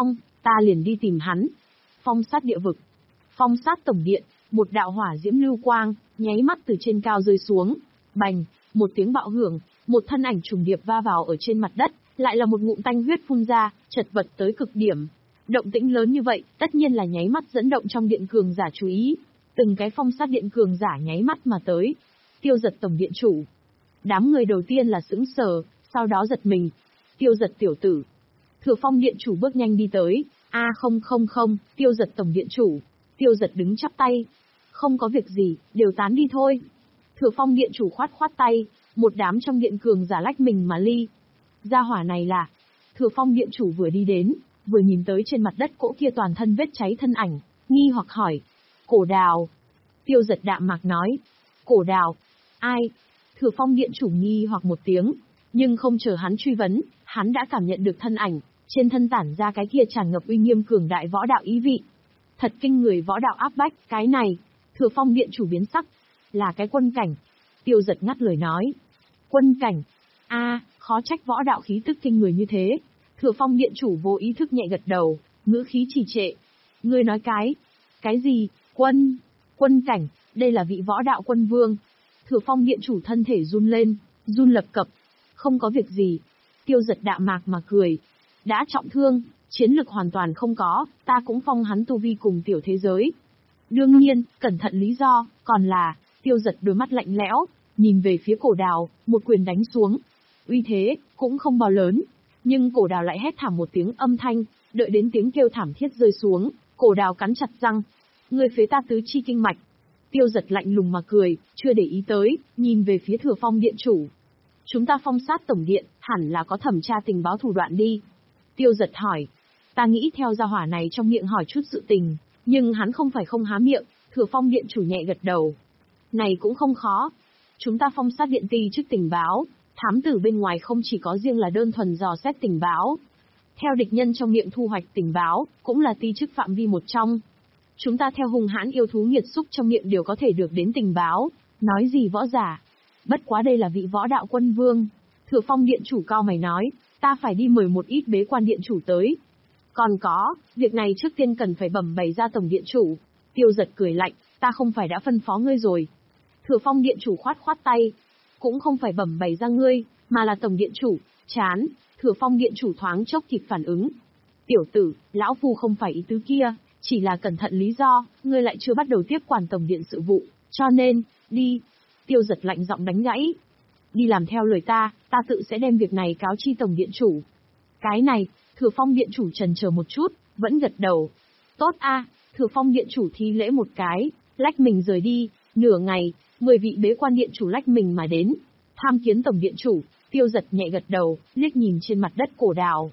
ta liền đi tìm hắn. Phong sát địa vực. Phong sát tổng điện, một đạo hỏa diễm lưu quang, nháy mắt từ trên cao rơi xuống. Bành, một tiếng bạo hưởng, một thân ảnh trùng điệp va vào ở trên mặt đất, lại là một ngụm tanh huyết phun ra, chật vật tới cực điểm. Động tĩnh lớn như vậy, tất nhiên là nháy mắt dẫn động trong điện cường giả chú ý. Từng cái phong sát điện cường giả nháy mắt mà tới. Tiêu Giật tổng điện chủ. Đám người đầu tiên là sững sờ, sau đó giật mình. Tiêu Giật tiểu tử. Thừa Phong điện chủ bước nhanh đi tới. A không không không, Tiêu Giật tổng điện chủ. Tiêu Giật đứng chắp tay. Không có việc gì, đều tán đi thôi. Thừa Phong điện chủ khoát khoát tay, một đám trong điện cường giả lách mình mà ly. Gia hỏa này là. Thừa Phong điện chủ vừa đi đến, vừa nhìn tới trên mặt đất cỗ kia toàn thân vết cháy thân ảnh, nghi hoặc hỏi. Cổ Đào. Tiêu Giật đạm mạc nói. Cổ Đào. Ai? Thừa Phong điện chủ nghi hoặc một tiếng, nhưng không chờ hắn truy vấn, hắn đã cảm nhận được thân ảnh, trên thân tản ra cái kia tràn ngập uy nghiêm cường đại võ đạo ý vị. Thật kinh người võ đạo áp bách, cái này. Thừa Phong điện chủ biến sắc. Là cái quân cảnh. Tiêu Giật ngắt lời nói. Quân cảnh. A, khó trách võ đạo khí tức kinh người như thế. Thừa Phong điện chủ vô ý thức nhẹ gật đầu, ngữ khí trì trệ. Ngươi nói cái. Cái gì? Quân. Quân cảnh, đây là vị võ đạo quân vương. Thừa Phong điện chủ thân thể run lên, run lập cập. Không có việc gì. Tiêu Giật đạm mạc mà cười. Đã trọng thương, chiến lực hoàn toàn không có, ta cũng phong hắn tu vi cùng tiểu thế giới. Đương nhiên, cẩn thận lý do, còn là, Tiêu Giật đôi mắt lạnh lẽo, nhìn về phía Cổ Đào, một quyền đánh xuống. Uy thế, cũng không bao lớn, nhưng Cổ Đào lại hét thảm một tiếng âm thanh, đợi đến tiếng kêu thảm thiết rơi xuống, Cổ Đào cắn chặt răng. Ngươi phế ta tứ chi kinh mạch. Tiêu Giật lạnh lùng mà cười, chưa để ý tới, nhìn về phía Thừa Phong điện chủ. Chúng ta phong sát tổng điện, hẳn là có thẩm tra tình báo thủ đoạn đi. Tiêu Giật hỏi. Ta nghĩ theo gia hỏa này trong miệng hỏi chút sự tình, nhưng hắn không phải không há miệng. Thừa Phong điện chủ nhẹ gật đầu. Này cũng không khó. Chúng ta phong sát điện ti chức tình báo, thám tử bên ngoài không chỉ có riêng là đơn thuần dò xét tình báo. Theo địch nhân trong miệng thu hoạch tình báo, cũng là ti chức phạm vi một trong. Chúng ta theo hung hãn yêu thú nghiệt xúc trong miệng đều có thể được đến tình báo, nói gì võ giả. Bất quá đây là vị võ đạo quân vương. Thừa Phong điện chủ cao mày nói, ta phải đi mời một ít bế quan điện chủ tới. Còn có, việc này trước tiên cần phải bẩm bày ra tổng điện chủ. Tiêu Giật cười lạnh, ta không phải đã phân phó ngươi rồi. Thừa Phong điện chủ khoát khoát tay. Cũng không phải bẩm bày ra ngươi, mà là tổng điện chủ. Chán. Thừa Phong điện chủ thoáng chốc kịp phản ứng. Tiểu tử, lão phu không phải ý tứ kia, chỉ là cẩn thận lý do, ngươi lại chưa bắt đầu tiếp quản tổng điện sự vụ, cho nên, đi. Tiêu Giật lạnh giọng đánh gãy. Đi làm theo lời ta, ta tự sẽ đem việc này cáo chi tổng điện chủ. Cái này, Thừa Phong điện chủ chần chờ một chút, vẫn gật đầu. Tốt a. Thừa Phong điện chủ thi lễ một cái, lách mình rời đi. Nửa ngày, mười vị bế quan điện chủ lách mình mà đến, tham kiến tổng điện chủ. Tiêu Giật nhẹ gật đầu, liếc nhìn trên mặt đất Cổ Đào.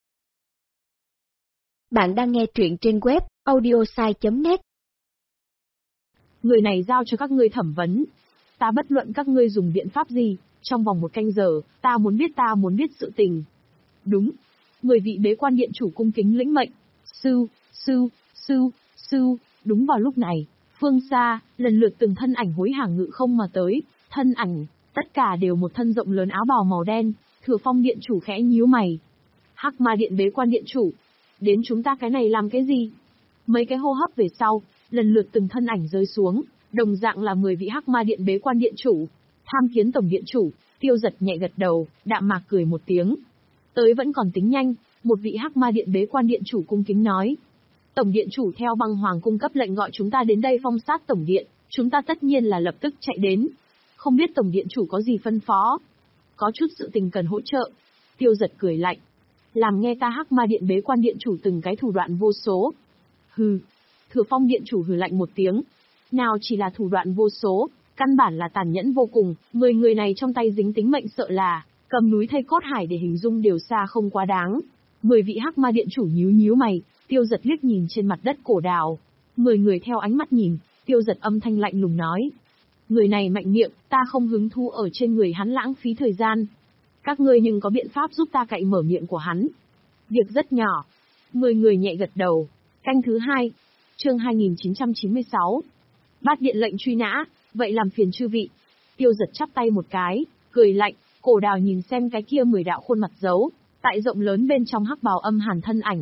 Bạn đang nghe truyện trên web audiosai chấm net. Người này giao cho các ngươi thẩm vấn. Ta bất luận các ngươi dùng biện pháp gì, trong vòng một canh giờ, ta muốn biết ta muốn biết sự tình. Đúng. Mười vị bế quan điện chủ cung kính lĩnh mệnh. Sư, sư, sư, sư. Đúng vào lúc này, phương xa, lần lượt từng thân ảnh hối hả ngự không mà tới. Thân ảnh, tất cả đều một thân rộng lớn áo bào màu đen. Thừa Phong điện chủ khẽ nhíu mày. Hắc Ma điện bế quan điện chủ. Đến chúng ta cái này làm cái gì? Mấy cái hô hấp về sau, lần lượt từng thân ảnh rơi xuống, đồng dạng là mười vị Hắc Ma điện bế quan điện chủ. Tham kiến tổng điện chủ. Tiêu Giật nhẹ gật đầu, đạm mạc cười một tiếng. Tới vẫn còn tính nhanh, một vị Hắc Ma điện bế quan điện chủ cung kính nói. Tổng điện chủ theo băng hoàng cung cấp lệnh gọi chúng ta đến đây phong sát tổng điện, chúng ta tất nhiên là lập tức chạy đến. Không biết tổng điện chủ có gì phân phó? Có chút sự tình cần hỗ trợ. Tiêu Giật cười lạnh. Làm nghe ta Hắc Ma điện bế quan điện chủ từng cái thủ đoạn vô số. Hừ. Thừa Phong điện chủ hừ lạnh một tiếng. Nào chỉ là thủ đoạn vô số, căn bản là tàn nhẫn vô cùng, mười người này trong tay dính tính mệnh sợ là cầm núi thay cốt hải để hình dung đều xa không quá đáng. Mười vị Hắc Ma điện chủ nhíu nhíu mày, Tiêu Giật liếc nhìn trên mặt đất Cổ Đào. Mười người theo ánh mắt nhìn, Tiêu Giật âm thanh lạnh lùng nói. Người này mạnh miệng, ta không hứng thú ở trên người hắn lãng phí thời gian. Các ngươi nhưng có biện pháp giúp ta cậy mở miệng của hắn. Việc rất nhỏ. Mười người nhẹ gật đầu. Canh thứ hai. Chương hai nghìn chín trăm chín mươi sáu. Bát điện lệnh truy nã, vậy làm phiền chư vị. Tiêu Giật chắp tay một cái, cười lạnh. Cổ Đào nhìn xem cái kia mười đạo khuôn mặt giấu, tại rộng lớn bên trong hắc bào âm hàn thân ảnh,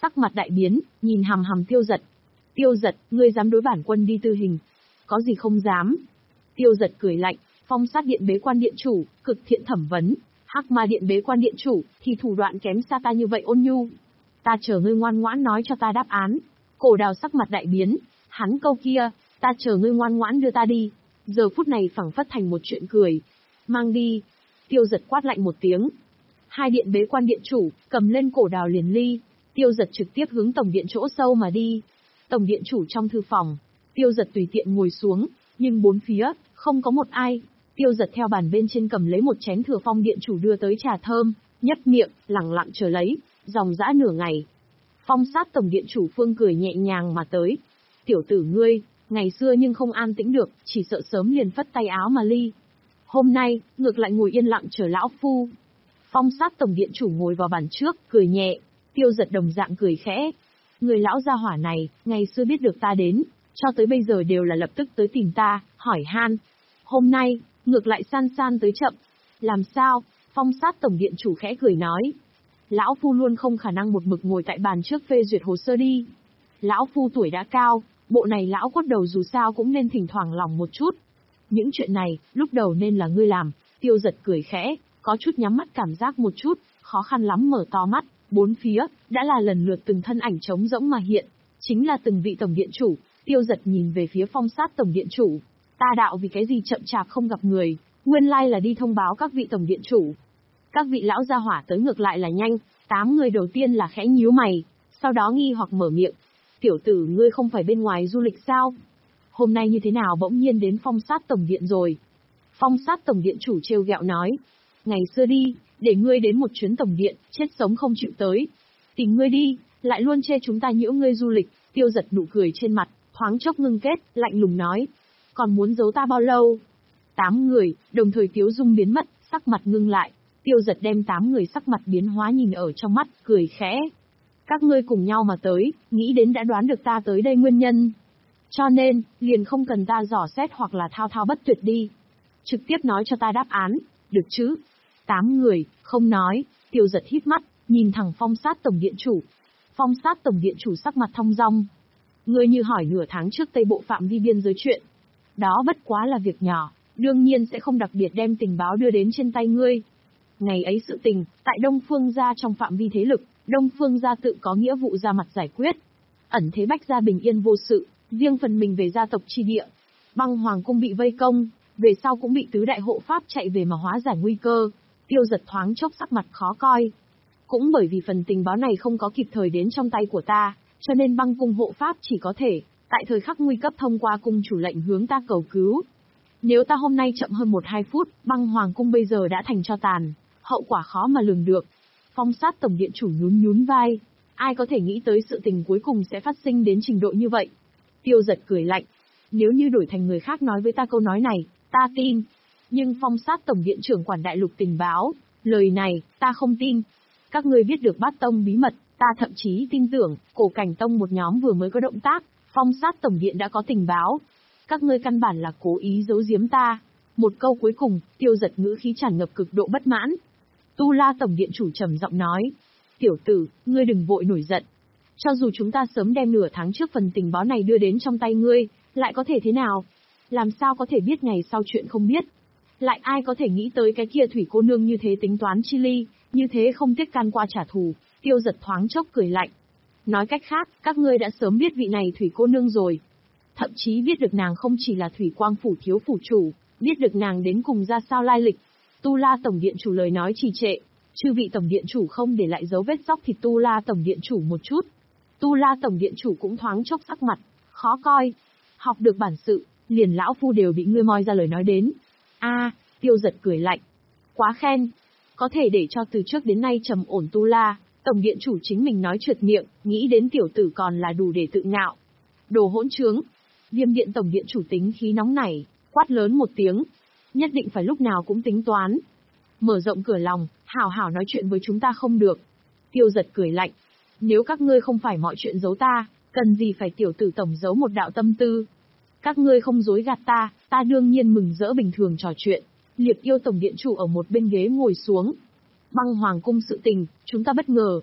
sắc mặt đại biến, nhìn hằm hằm Tiêu Dật. Tiêu Dật, ngươi dám đối bản quân đi tư hình? Có gì không dám? Tiêu Dật cười lạnh, Phong Sát Điện bế quan điện chủ, cực thiện thẩm vấn, Hắc Ma Điện bế quan điện chủ, thì thủ đoạn kém xa ta như vậy ôn nhu. Ta chờ ngươi ngoan ngoãn nói cho ta đáp án. Cổ Đào sắc mặt đại biến, hắn câu kia, ta chờ ngươi ngoan ngoãn đưa ta đi, giờ phút này phảng phất thành một chuyện cười. Mang đi. Tiêu Dật quát lạnh một tiếng. Hai điện bế quan điện chủ, cầm lên Cổ Đào liền ly. Tiêu Dật trực tiếp hướng tổng điện chỗ sâu mà đi. Tổng điện chủ trong thư phòng. Tiêu Dật tùy tiện ngồi xuống, nhưng bốn phía, không có một ai. Tiêu Dật theo bàn bên trên cầm lấy một chén thừa Phong điện chủ đưa tới trà thơm, nhấp miệng, lẳng lặng chờ lấy, dòng dã nửa ngày. Phong Sát tổng điện chủ Phương cười nhẹ nhàng mà tới. Tiểu tử ngươi, ngày xưa nhưng không an tĩnh được, chỉ sợ sớm liền phất tay áo mà ly. Hôm nay, ngược lại ngồi yên lặng chờ lão phu. Phong Sát tổng điện chủ ngồi vào bàn trước, cười nhẹ. Tiêu Dật đồng dạng cười khẽ. Người lão gia hỏa này, ngày xưa biết được ta đến, cho tới bây giờ đều là lập tức tới tìm ta, hỏi han. Hôm nay, ngược lại san san tới chậm. Làm sao? Phong Sát tổng điện chủ khẽ cười nói. Lão phu luôn không khả năng một mực ngồi tại bàn trước phê duyệt hồ sơ đi. Lão phu tuổi đã cao, bộ này lão cốt đầu dù sao cũng nên thỉnh thoảng lòng một chút. Những chuyện này, lúc đầu nên là ngươi làm. Tiêu Dật cười khẽ, có chút nhắm mắt cảm giác một chút, khó khăn lắm mở to mắt. Bốn phía, đã là lần lượt từng thân ảnh trống rỗng mà hiện. Chính là từng vị tổng điện chủ. Tiêu Dật nhìn về phía Phong Sát tổng điện chủ. Ta đạo vì cái gì chậm chạp không gặp người, nguyên lai là đi thông báo các vị tổng điện chủ. Các vị lão gia hỏa tới ngược lại là nhanh, tám người đầu tiên là khẽ nhíu mày, sau đó nghi hoặc mở miệng. Tiểu tử ngươi không phải bên ngoài du lịch sao? Hôm nay như thế nào bỗng nhiên đến Phong Sát tổng điện rồi? Phong Sát tổng điện chủ trêu ghẹo nói. Ngày xưa đi, để ngươi đến một chuyến tổng điện, chết sống không chịu tới. Tìm ngươi đi, lại luôn chê chúng ta nhiễu ngươi du lịch. Tiêu Dật nụ cười trên mặt, thoáng chốc ngưng kết, lạnh lùng nói. Còn muốn giấu ta bao lâu? Tám người, đồng thời Tiếu Dung biến mất, sắc mặt ngưng lại. Tiêu Dật đem tám người sắc mặt biến hóa nhìn ở trong mắt, cười khẽ. Các ngươi cùng nhau mà tới, nghĩ đến đã đoán được ta tới đây nguyên nhân. Cho nên, liền không cần ta dò xét hoặc là thao thao bất tuyệt đi. Trực tiếp nói cho ta đáp án, được chứ? Tám người, không nói. Tiêu Dật híp mắt, nhìn thẳng Phong Sát tổng điện chủ. Phong Sát tổng điện chủ sắc mặt thong dong. Ngươi như hỏi nửa tháng trước Tây Bộ phạm vi biên giới chuyện. Đó bất quá là việc nhỏ, đương nhiên sẽ không đặc biệt đem tình báo đưa đến trên tay ngươi. Ngày ấy sự tình, tại Đông Phương gia trong phạm vi thế lực, Đông Phương gia tự có nghĩa vụ ra mặt giải quyết. Ẩn thế Bách gia bình yên vô sự, riêng phần mình về gia tộc chi địa. Băng Hoàng cung bị vây công, về sau cũng bị tứ đại hộ pháp chạy về mà hóa giải nguy cơ. Tiêu Dật thoáng chốc sắc mặt khó coi. Cũng bởi vì phần tình báo này không có kịp thời đến trong tay của ta, cho nên băng cung hộ pháp chỉ có thể, tại thời khắc nguy cấp thông qua cung chủ lệnh hướng ta cầu cứu. Nếu ta hôm nay chậm hơn một hai phút, băng hoàng cung bây giờ đã thành tro tàn, hậu quả khó mà lường được. Phong Sát tổng điện chủ nhún nhún vai. Ai có thể nghĩ tới sự tình cuối cùng sẽ phát sinh đến trình độ như vậy? Tiêu Dật cười lạnh. Nếu như đổi thành người khác nói với ta câu nói này, ta tin. Nhưng Phong Sát tổng điện trưởng quản đại lục tình báo, lời này, ta không tin. Các ngươi biết được Bát Tông bí mật, ta thậm chí tin tưởng, Cổ Cảnh Tông một nhóm vừa mới có động tác, Phong Sát tổng điện đã có tình báo. Các ngươi căn bản là cố ý giấu giếm ta. Một câu cuối cùng, Tiêu Dật ngữ khí tràn ngập cực độ bất mãn. Tu La tổng điện chủ trầm giọng nói. Tiểu tử, ngươi đừng vội nổi giận. Cho dù chúng ta sớm đem nửa tháng trước phần tình báo này đưa đến trong tay ngươi, lại có thể thế nào? Làm sao có thể biết ngày sau chuyện không biết? Lại ai có thể nghĩ tới cái kia thủy cô nương như thế tính toán chi ly, như thế không tiếc can qua trả thù? Tiêu Dật thoáng chốc cười lạnh. Nói cách khác, các ngươi đã sớm biết vị này thủy cô nương rồi. Thậm chí biết được nàng không chỉ là thủy quang phủ thiếu phủ chủ, biết được nàng đến cùng ra sao lai lịch. Tu La tổng điện chủ lời nói trì trệ. Chư vị tổng điện chủ không để lại dấu vết sóc thịt Tu La tổng điện chủ một chút. Tu La tổng điện chủ cũng thoáng chốc sắc mặt, khó coi. Học được bản sự, liền lão phu đều bị ngươi moi ra lời nói đến. A, à, Tiêu Dật cười lạnh. Quá khen. Có thể để cho từ trước đến nay trầm ổn Tu La, tổng điện chủ chính mình nói trượt miệng, nghĩ đến tiểu tử còn là đủ để tự ngạo. Đồ hỗn trướng. Viêm điện tổng điện chủ tính khí nóng nảy, quát lớn một tiếng. Nhất định phải lúc nào cũng tính toán. Mở rộng cửa lòng, hảo hảo nói chuyện với chúng ta không được. Tiêu Dật cười lạnh. Nếu các ngươi không phải mọi chuyện giấu ta, cần gì phải tiểu tử tổng giấu một đạo tâm tư. Các ngươi không dối gạt ta, ta đương nhiên mừng rỡ bình thường trò chuyện. Liệp Yêu tổng điện chủ ở một bên ghế ngồi xuống. Băng Hoàng cung sự tình, chúng ta bất ngờ.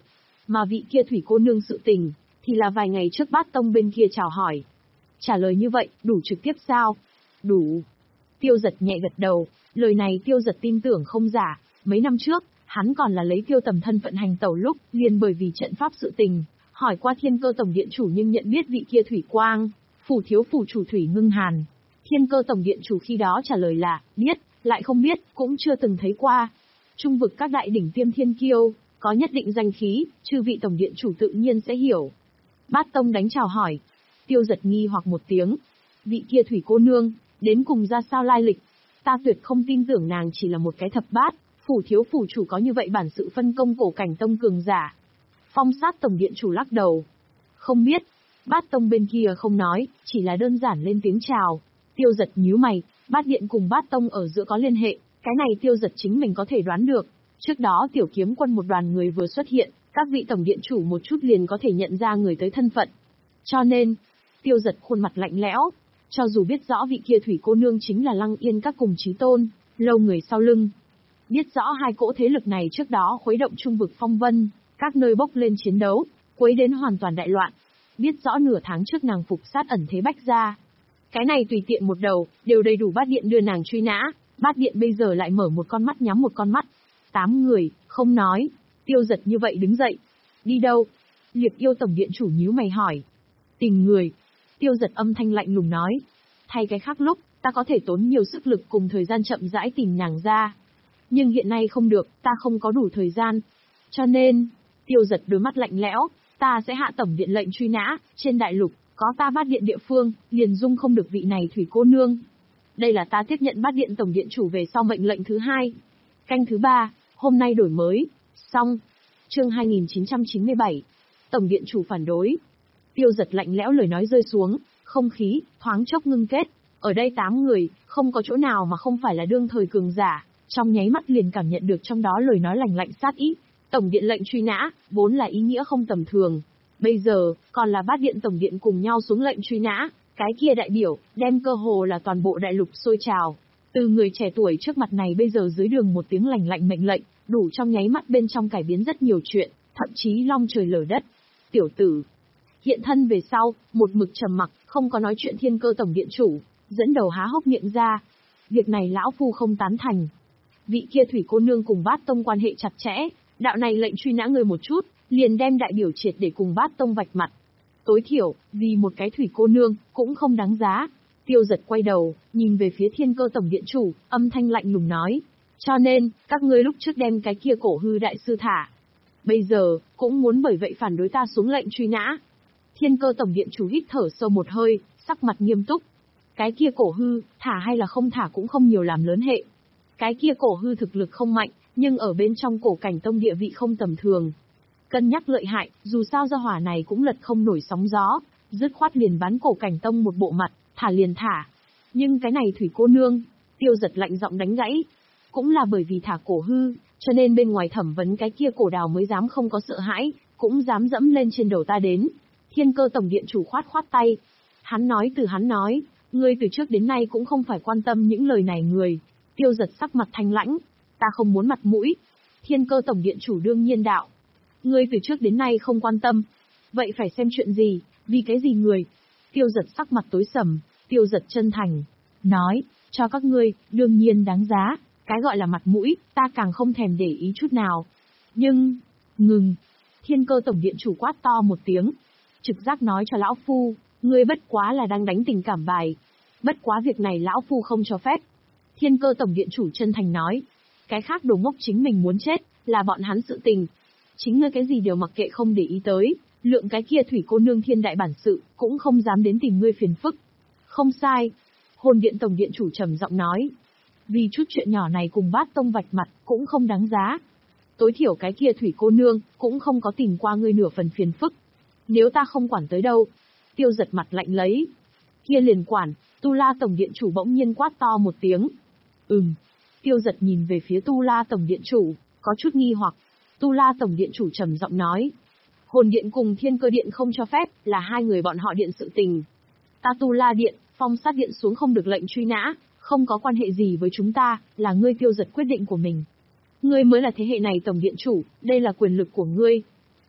Mà vị kia thủy cô nương sự tình, thì là vài ngày trước Bát Tông bên kia chào hỏi. Trả lời như vậy, đủ trực tiếp sao? Đủ. Tiêu Giật nhẹ gật đầu, lời này Tiêu Giật tin tưởng không giả. Mấy năm trước, hắn còn là lấy Tiêu Tầm thân phận hành tẩu lúc, liền bởi vì trận pháp sự tình, hỏi qua Thiên Cơ Tổng Điện chủ nhưng nhận biết vị kia Thủy Quang, phủ thiếu phủ chủ Thủy Ngưng Hàn. Thiên Cơ Tổng Điện chủ khi đó trả lời là, biết, lại không biết, cũng chưa từng thấy qua. Trung vực các đại đỉnh tiêm thiên kiêu, có nhất định danh khí, chư vị Tổng Điện chủ tự nhiên sẽ hiểu. Bát Tông đánh chào hỏi. Tiêu Giật nghi hoặc một tiếng. Vị kia Thủy cô nương, đến cùng ra sao lai lịch? Ta tuyệt không tin tưởng nàng chỉ là một cái thập bát, phủ thiếu phủ chủ có như vậy bản sự phân công cổ cảnh tông cường giả. Phong Sát Tổng Điện chủ lắc đầu. Không biết. Bát Tông bên kia không nói, chỉ là đơn giản lên tiếng chào. Tiêu Giật nhíu mày, Bát Điện cùng Bát Tông ở giữa có liên hệ, cái này Tiêu Giật chính mình có thể đoán được. Trước đó Tiểu Kiếm Quân một đoàn người vừa xuất hiện, các vị tổng điện chủ một chút liền có thể nhận ra người tới thân phận. Cho nên, Tiêu Giật khuôn mặt lạnh lẽo, cho dù biết rõ vị kia Thủy cô nương chính là Lăng Yên các cùng Chí Tôn, lâu người sau lưng. Biết rõ hai cỗ thế lực này trước đó khuấy động trung vực phong vân, các nơi bốc lên chiến đấu, quấy đến hoàn toàn đại loạn. Biết rõ nửa tháng trước nàng phục sát ẩn thế bách gia. Cái này tùy tiện một đầu, đều đầy đủ Bát Điện đưa nàng truy nã, Bát Điện bây giờ lại mở một con mắt nhắm một con mắt. Tám người, không nói. Tiêu Giật như vậy đứng dậy. Đi đâu? Liệt Yêu Tổng Điện chủ nhíu mày hỏi. Tìm người. Tiêu Giật âm thanh lạnh lùng nói. Thay cái khác lúc, ta có thể tốn nhiều sức lực cùng thời gian chậm rãi tìm nàng ra. Nhưng hiện nay không được, ta không có đủ thời gian. Cho nên, Tiêu Giật đôi mắt lạnh lẽo, ta sẽ hạ tổng điện lệnh truy nã, trên đại lục, có ta Bát Điện địa phương, liền dung không được vị này Thủy cô nương. Đây là ta tiếp nhận Bát Điện Tổng Điện chủ về sau mệnh lệnh thứ hai. Canh thứ ba, hôm nay đổi mới. Xong. Chương hai nghìn chín trăm chín mươi bảy. Tổng Điện chủ phản đối. Tiêu Giật lạnh lẽo lời nói rơi xuống, không khí, thoáng chốc ngưng kết. Ở đây tám người, không có chỗ nào mà không phải là đương thời cường giả, trong nháy mắt liền cảm nhận được trong đó lời nói lạnh lạnh sát ý. Tổng điện lệnh truy nã, vốn là ý nghĩa không tầm thường. Bây giờ, còn là Bát Điện Tổng Điện cùng nhau xuống lệnh truy nã, cái kia đại biểu, đem cơ hồ là toàn bộ đại lục sôi trào. Từ người trẻ tuổi trước mặt này bây giờ dưới đường một tiếng lạnh lạnh mệnh lệnh, đủ trong nháy mắt bên trong cải biến rất nhiều chuyện, thậm chí long trời lở đất. Tiểu tử, hiện thân về sau, một mực trầm mặc, không có nói chuyện Thiên Cơ Tổng Điện chủ, dẫn đầu há hốc miệng ra. Việc này lão phu không tán thành. Vị kia Thủy cô nương cùng Bát Tông quan hệ chặt chẽ, đạo này lệnh truy nã người một chút, liền đem đại biểu triệt để cùng Bát Tông vạch mặt. Tối thiểu, vì một cái Thủy cô nương, cũng không đáng giá. Tiêu Giật quay đầu, nhìn về phía Thiên Cơ Tổng Điện chủ, âm thanh lạnh lùng nói. Cho nên, các ngươi lúc trước đem cái kia cổ hư đại sư thả. Bây giờ, cũng muốn bởi vậy phản đối ta xuống lệnh truy nã. Thiên Cơ Tổng Điện chủ hít thở sâu một hơi, sắc mặt nghiêm túc. Cái kia cổ hư, thả hay là không thả cũng không nhiều làm lớn hệ. Cái kia cổ hư thực lực không mạnh, nhưng ở bên trong cổ cảnh tông địa vị không tầm thường. Cân nhắc lợi hại, dù sao gia hỏa này cũng lật không nổi sóng gió, dứt khoát liền bán cổ cảnh tông một bộ mặt, thả liền thả. Nhưng cái này Thủy cô nương, Tiêu Giật lạnh giọng đánh gãy. Cũng là bởi vì thả cổ hư, cho nên bên ngoài thẩm vấn cái kia cổ đào mới dám không có sợ hãi, cũng dám dẫm lên trên đầu ta đến. Thiên Cơ Tổng Điện chủ khoát khoát tay. Hắn nói từ hắn nói, ngươi từ trước đến nay cũng không phải quan tâm những lời này người. Tiêu Giật sắc mặt thanh lãnh. Ta không muốn mặt mũi. Thiên Cơ Tổng Điện chủ đương nhiên đạo. Ngươi từ trước đến nay không quan tâm. Vậy phải xem chuyện gì, vì cái gì người? Tiêu Giật sắc mặt tối sầm. Tiêu Giật chân thành. Nói, cho các ngươi, đương nhiên đáng giá. Cái gọi là mặt mũi, ta càng không thèm để ý chút nào. Nhưng, ngừng. Thiên Cơ Tổng Điện chủ quát to một tiếng. Trực giác nói cho lão phu, ngươi bất quá là đang đánh tình cảm bài. Bất quá việc này lão phu không cho phép. Thiên Cơ Tổng Điện chủ chân thành nói. Cái khác đồ ngốc chính mình muốn chết, là bọn hắn sự tình. Chính ngươi cái gì đều mặc kệ không để ý tới, lượng cái kia Thủy cô nương thiên đại bản sự, cũng không dám đến tìm ngươi phiền phức. Không sai. Hồn Điện Tổng Điện chủ trầm giọng nói. Vì chút chuyện nhỏ này cùng Bát Tông vạch mặt, cũng không đáng giá. Tối thiểu cái kia Thủy cô nương, cũng không có tìm qua ngươi nửa phần phiền phức. Nếu ta không quản tới đâu. Tiêu Giật mặt lạnh lấy. Kia liền quản. Tu La Tổng Điện chủ bỗng nhiên quát to một tiếng. Ừm. Tiêu Giật nhìn về phía Tu La Tổng Điện chủ, có chút nghi hoặc. Tu La Tổng Điện chủ trầm giọng nói. Hồn Điện cùng Thiên Cơ Điện không cho phép, là hai người bọn họ điện sự tình. Ta Tu La Điện, Phong Sát Điện xuống không được lệnh truy nã, không có quan hệ gì với chúng ta, là ngươi Tiêu Giật quyết định của mình. Ngươi mới là thế hệ này Tổng Điện chủ, đây là quyền lực của ngươi.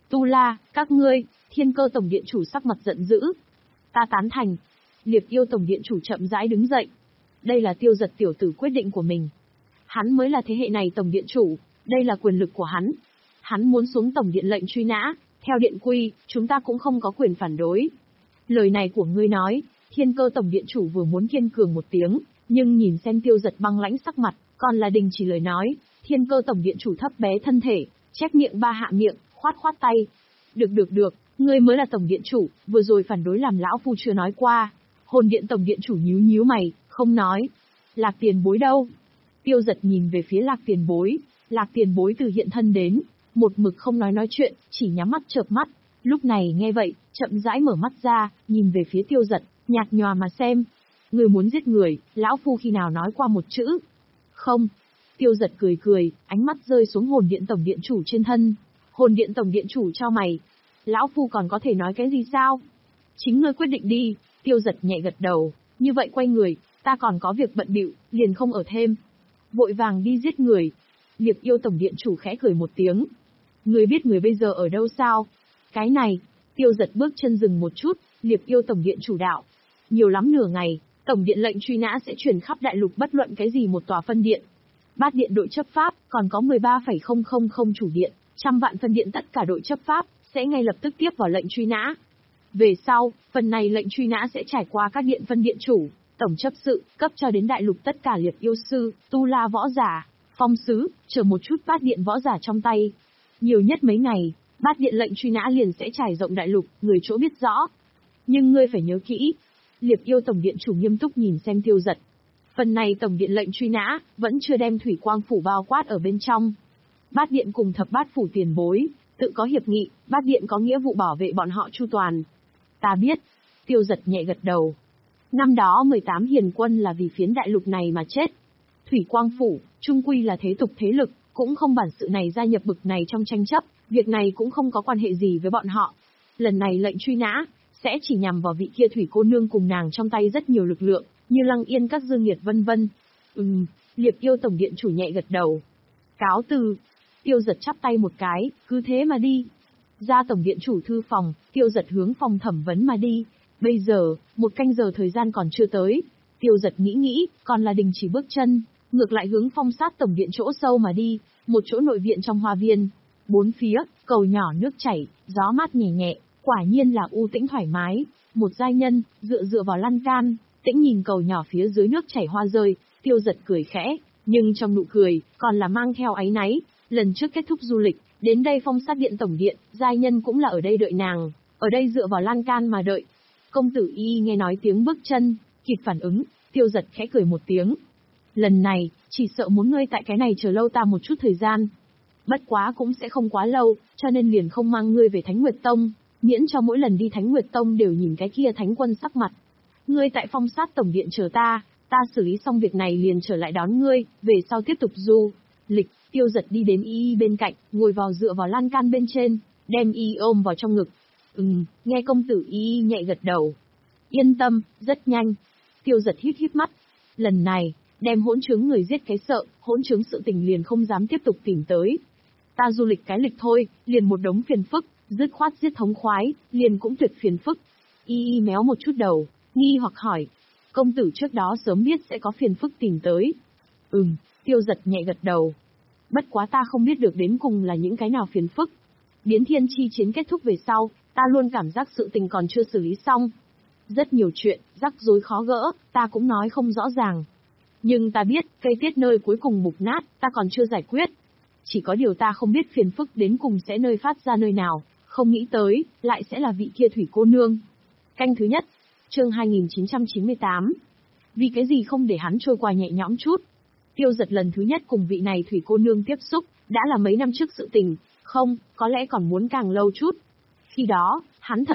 Tu La, các ngươi, Thiên Cơ Tổng Điện Chủ sắc mặt giận dữ. Ta tán thành. Liệp Yêu Tổng Điện Chủ chậm rãi đứng dậy. Đây là Tiêu Giật tiểu tử quyết định của mình. Hắn mới là thế hệ này Tổng Điện Chủ, đây là quyền lực của hắn. Hắn muốn xuống Tổng Điện lệnh truy nã, theo điện quy, chúng ta cũng không có quyền phản đối. Lời này của ngươi nói, Thiên Cơ Tổng Điện Chủ vừa muốn kiên cường một tiếng, nhưng nhìn xem Tiêu Giật băng lãnh sắc mặt, còn là đình chỉ lời nói. Thiên Cơ Tổng Điện Chủ thấp bé thân thể, chép miệng ba hạ miệng, khoát khoát tay. Được được được, ngươi mới là Tổng Điện Chủ, vừa rồi phản đối làm lão phu chưa nói qua. Hồn Điện Tổng Điện Chủ nhíu nhíu mày, không nói. Lạc Tiền Bối đâu? Tiêu Giật nhìn về phía Lạc Tiền Bối. Lạc Tiền Bối từ hiện thân đến, một mực không nói nói chuyện, chỉ nhắm mắt chợp mắt. Lúc này nghe vậy, chậm rãi mở mắt ra, nhìn về phía Tiêu Giật, nhạt nhòa mà xem. Người muốn giết người, lão phu khi nào nói qua một chữ? Không. Tiêu Giật cười cười, ánh mắt rơi xuống Hồn Điện Tổng Điện Chủ trên thân. Hồn Điện Tổng Điện Chủ chau mày. Lão phu còn có thể nói cái gì sao? Chính ngươi quyết định đi. Tiêu Giật nhẹ gật đầu. Như vậy quay người, ta còn có việc bận bịu, liền không ở thêm. Vội vàng đi giết người. Liệp Yêu Tổng Điện Chủ khẽ cười một tiếng. Ngươi biết người bây giờ ở đâu sao? Cái này. Tiêu Giật bước chân dừng một chút. Liệp Yêu Tổng Điện Chủ đạo. Nhiều lắm nửa ngày, Tổng Điện lệnh truy nã sẽ chuyển khắp đại lục bất luận cái gì một tòa phân điện. Bát điện đội chấp pháp, còn có mười ba phẩy không không không chủ điện, trăm vạn phân điện tất cả đội chấp pháp, sẽ ngay lập tức tiếp vào lệnh truy nã. Về sau, phần này lệnh truy nã sẽ trải qua các điện phân điện chủ, tổng chấp sự, cấp cho đến đại lục tất cả liệp yêu sư, tu la võ giả, phong sứ, chờ một chút bát điện võ giả trong tay. Nhiều nhất mấy ngày, bát điện lệnh truy nã liền sẽ trải rộng đại lục, người chỗ biết rõ. Nhưng ngươi phải nhớ kỹ. Liệp Yêu Tổng Điện Chủ nghiêm túc nhìn xem Tiêu Giật. Phần này Tổng Điện lệnh truy nã, vẫn chưa đem Thủy Quang Phủ bao quát ở bên trong. Bát Điện cùng Thập Bát Phủ tiền bối, tự có hiệp nghị, Bát Điện có nghĩa vụ bảo vệ bọn họ chu toàn. Ta biết. Tiêu Giật nhẹ gật đầu. Năm đó mười tám hiền quân là vì phiến đại lục này mà chết. Thủy Quang Phủ, trung quy là thế tục thế lực, cũng không bản sự này gia nhập bực này trong tranh chấp, việc này cũng không có quan hệ gì với bọn họ. Lần này lệnh truy nã, sẽ chỉ nhằm vào vị kia Thủy cô nương cùng nàng trong tay rất nhiều lực lượng, như Lăng Yên các Dương Nghiệt vân vân. Ừm, Liệp Yêu Tổng Điện Chủ nhẹ gật đầu. Cáo từ. Tiêu Giật chắp tay một cái, cứ thế mà đi. Ra Tổng Điện Chủ thư phòng, Tiêu Giật hướng phòng thẩm vấn mà đi. Bây giờ, một canh giờ thời gian còn chưa tới. Tiêu Giật nghĩ nghĩ, còn là đình chỉ bước chân, ngược lại hướng phong sát Tổng Điện chỗ sâu mà đi, một chỗ nội viện trong hoa viên. Bốn phía, cầu nhỏ nước chảy, gió mát nhẹ nhẹ, quả nhiên là u tĩnh thoải mái. Một giai nhân, dựa dựa vào lan can, tĩnh nhìn cầu nhỏ phía dưới nước chảy hoa rơi. Tiêu Giật cười khẽ, nhưng trong nụ cười, còn là mang theo áy náy. Lần trước kết thúc du lịch, đến đây phong sát điện Tổng Điện, giai nhân cũng là ở đây đợi nàng, ở đây dựa vào lan can mà đợi. Công tử Y nghe nói tiếng bước chân, kịp phản ứng, Tiêu Giật khẽ cười một tiếng. Lần này, chỉ sợ muốn ngươi tại cái này chờ lâu ta một chút thời gian. Bất quá cũng sẽ không quá lâu, cho nên liền không mang ngươi về Thánh Nguyệt Tông, miễn cho mỗi lần đi Thánh Nguyệt Tông đều nhìn cái kia thánh quân sắc mặt. Ngươi tại phong sát Tổng Điện chờ ta, ta xử lý xong việc này liền trở lại đón ngươi, về sau tiếp tục du lịch. Tiêu Giật đi đến Y bên cạnh, ngồi vào dựa vào lan can bên trên, đem Y ôm vào trong ngực. Ừm, nghe công tử Y nhẹ gật đầu. Yên tâm, rất nhanh. Tiêu Giật hít hít mắt. Lần này, đem hỗn chứng người giết cái sợ, hỗn chứng sự tình liền không dám tiếp tục tìm tới. Ta du lịch cái lịch thôi, liền một đống phiền phức, dứt khoát giết thống khoái, liền cũng tuyệt phiền phức. Y Y méo một chút đầu, nghi hoặc hỏi. Công tử trước đó sớm biết sẽ có phiền phức tìm tới. Ừm, Tiêu Giật nhẹ gật đầu. Bất quá ta không biết được đến cùng là những cái nào phiền phức. Biến thiên chi chiến kết thúc về sau, ta luôn cảm giác sự tình còn chưa xử lý xong. Rất nhiều chuyện, rắc rối khó gỡ, ta cũng nói không rõ ràng. Nhưng ta biết, cây tiết nơi cuối cùng mục nát, ta còn chưa giải quyết. Chỉ có điều ta không biết phiền phức đến cùng sẽ nơi phát ra nơi nào, không nghĩ tới, lại sẽ là vị kia Thủy cô nương. Canh thứ nhất, chương hai nghìn chín trăm chín mươi tám. Vì cái gì không để hắn trôi qua nhẹ nhõm chút? Tiêu Giật lần thứ nhất cùng vị này Thủy cô nương tiếp xúc, đã là mấy năm trước sự tình, không, có lẽ còn muốn càng lâu chút. Khi đó, hắn thật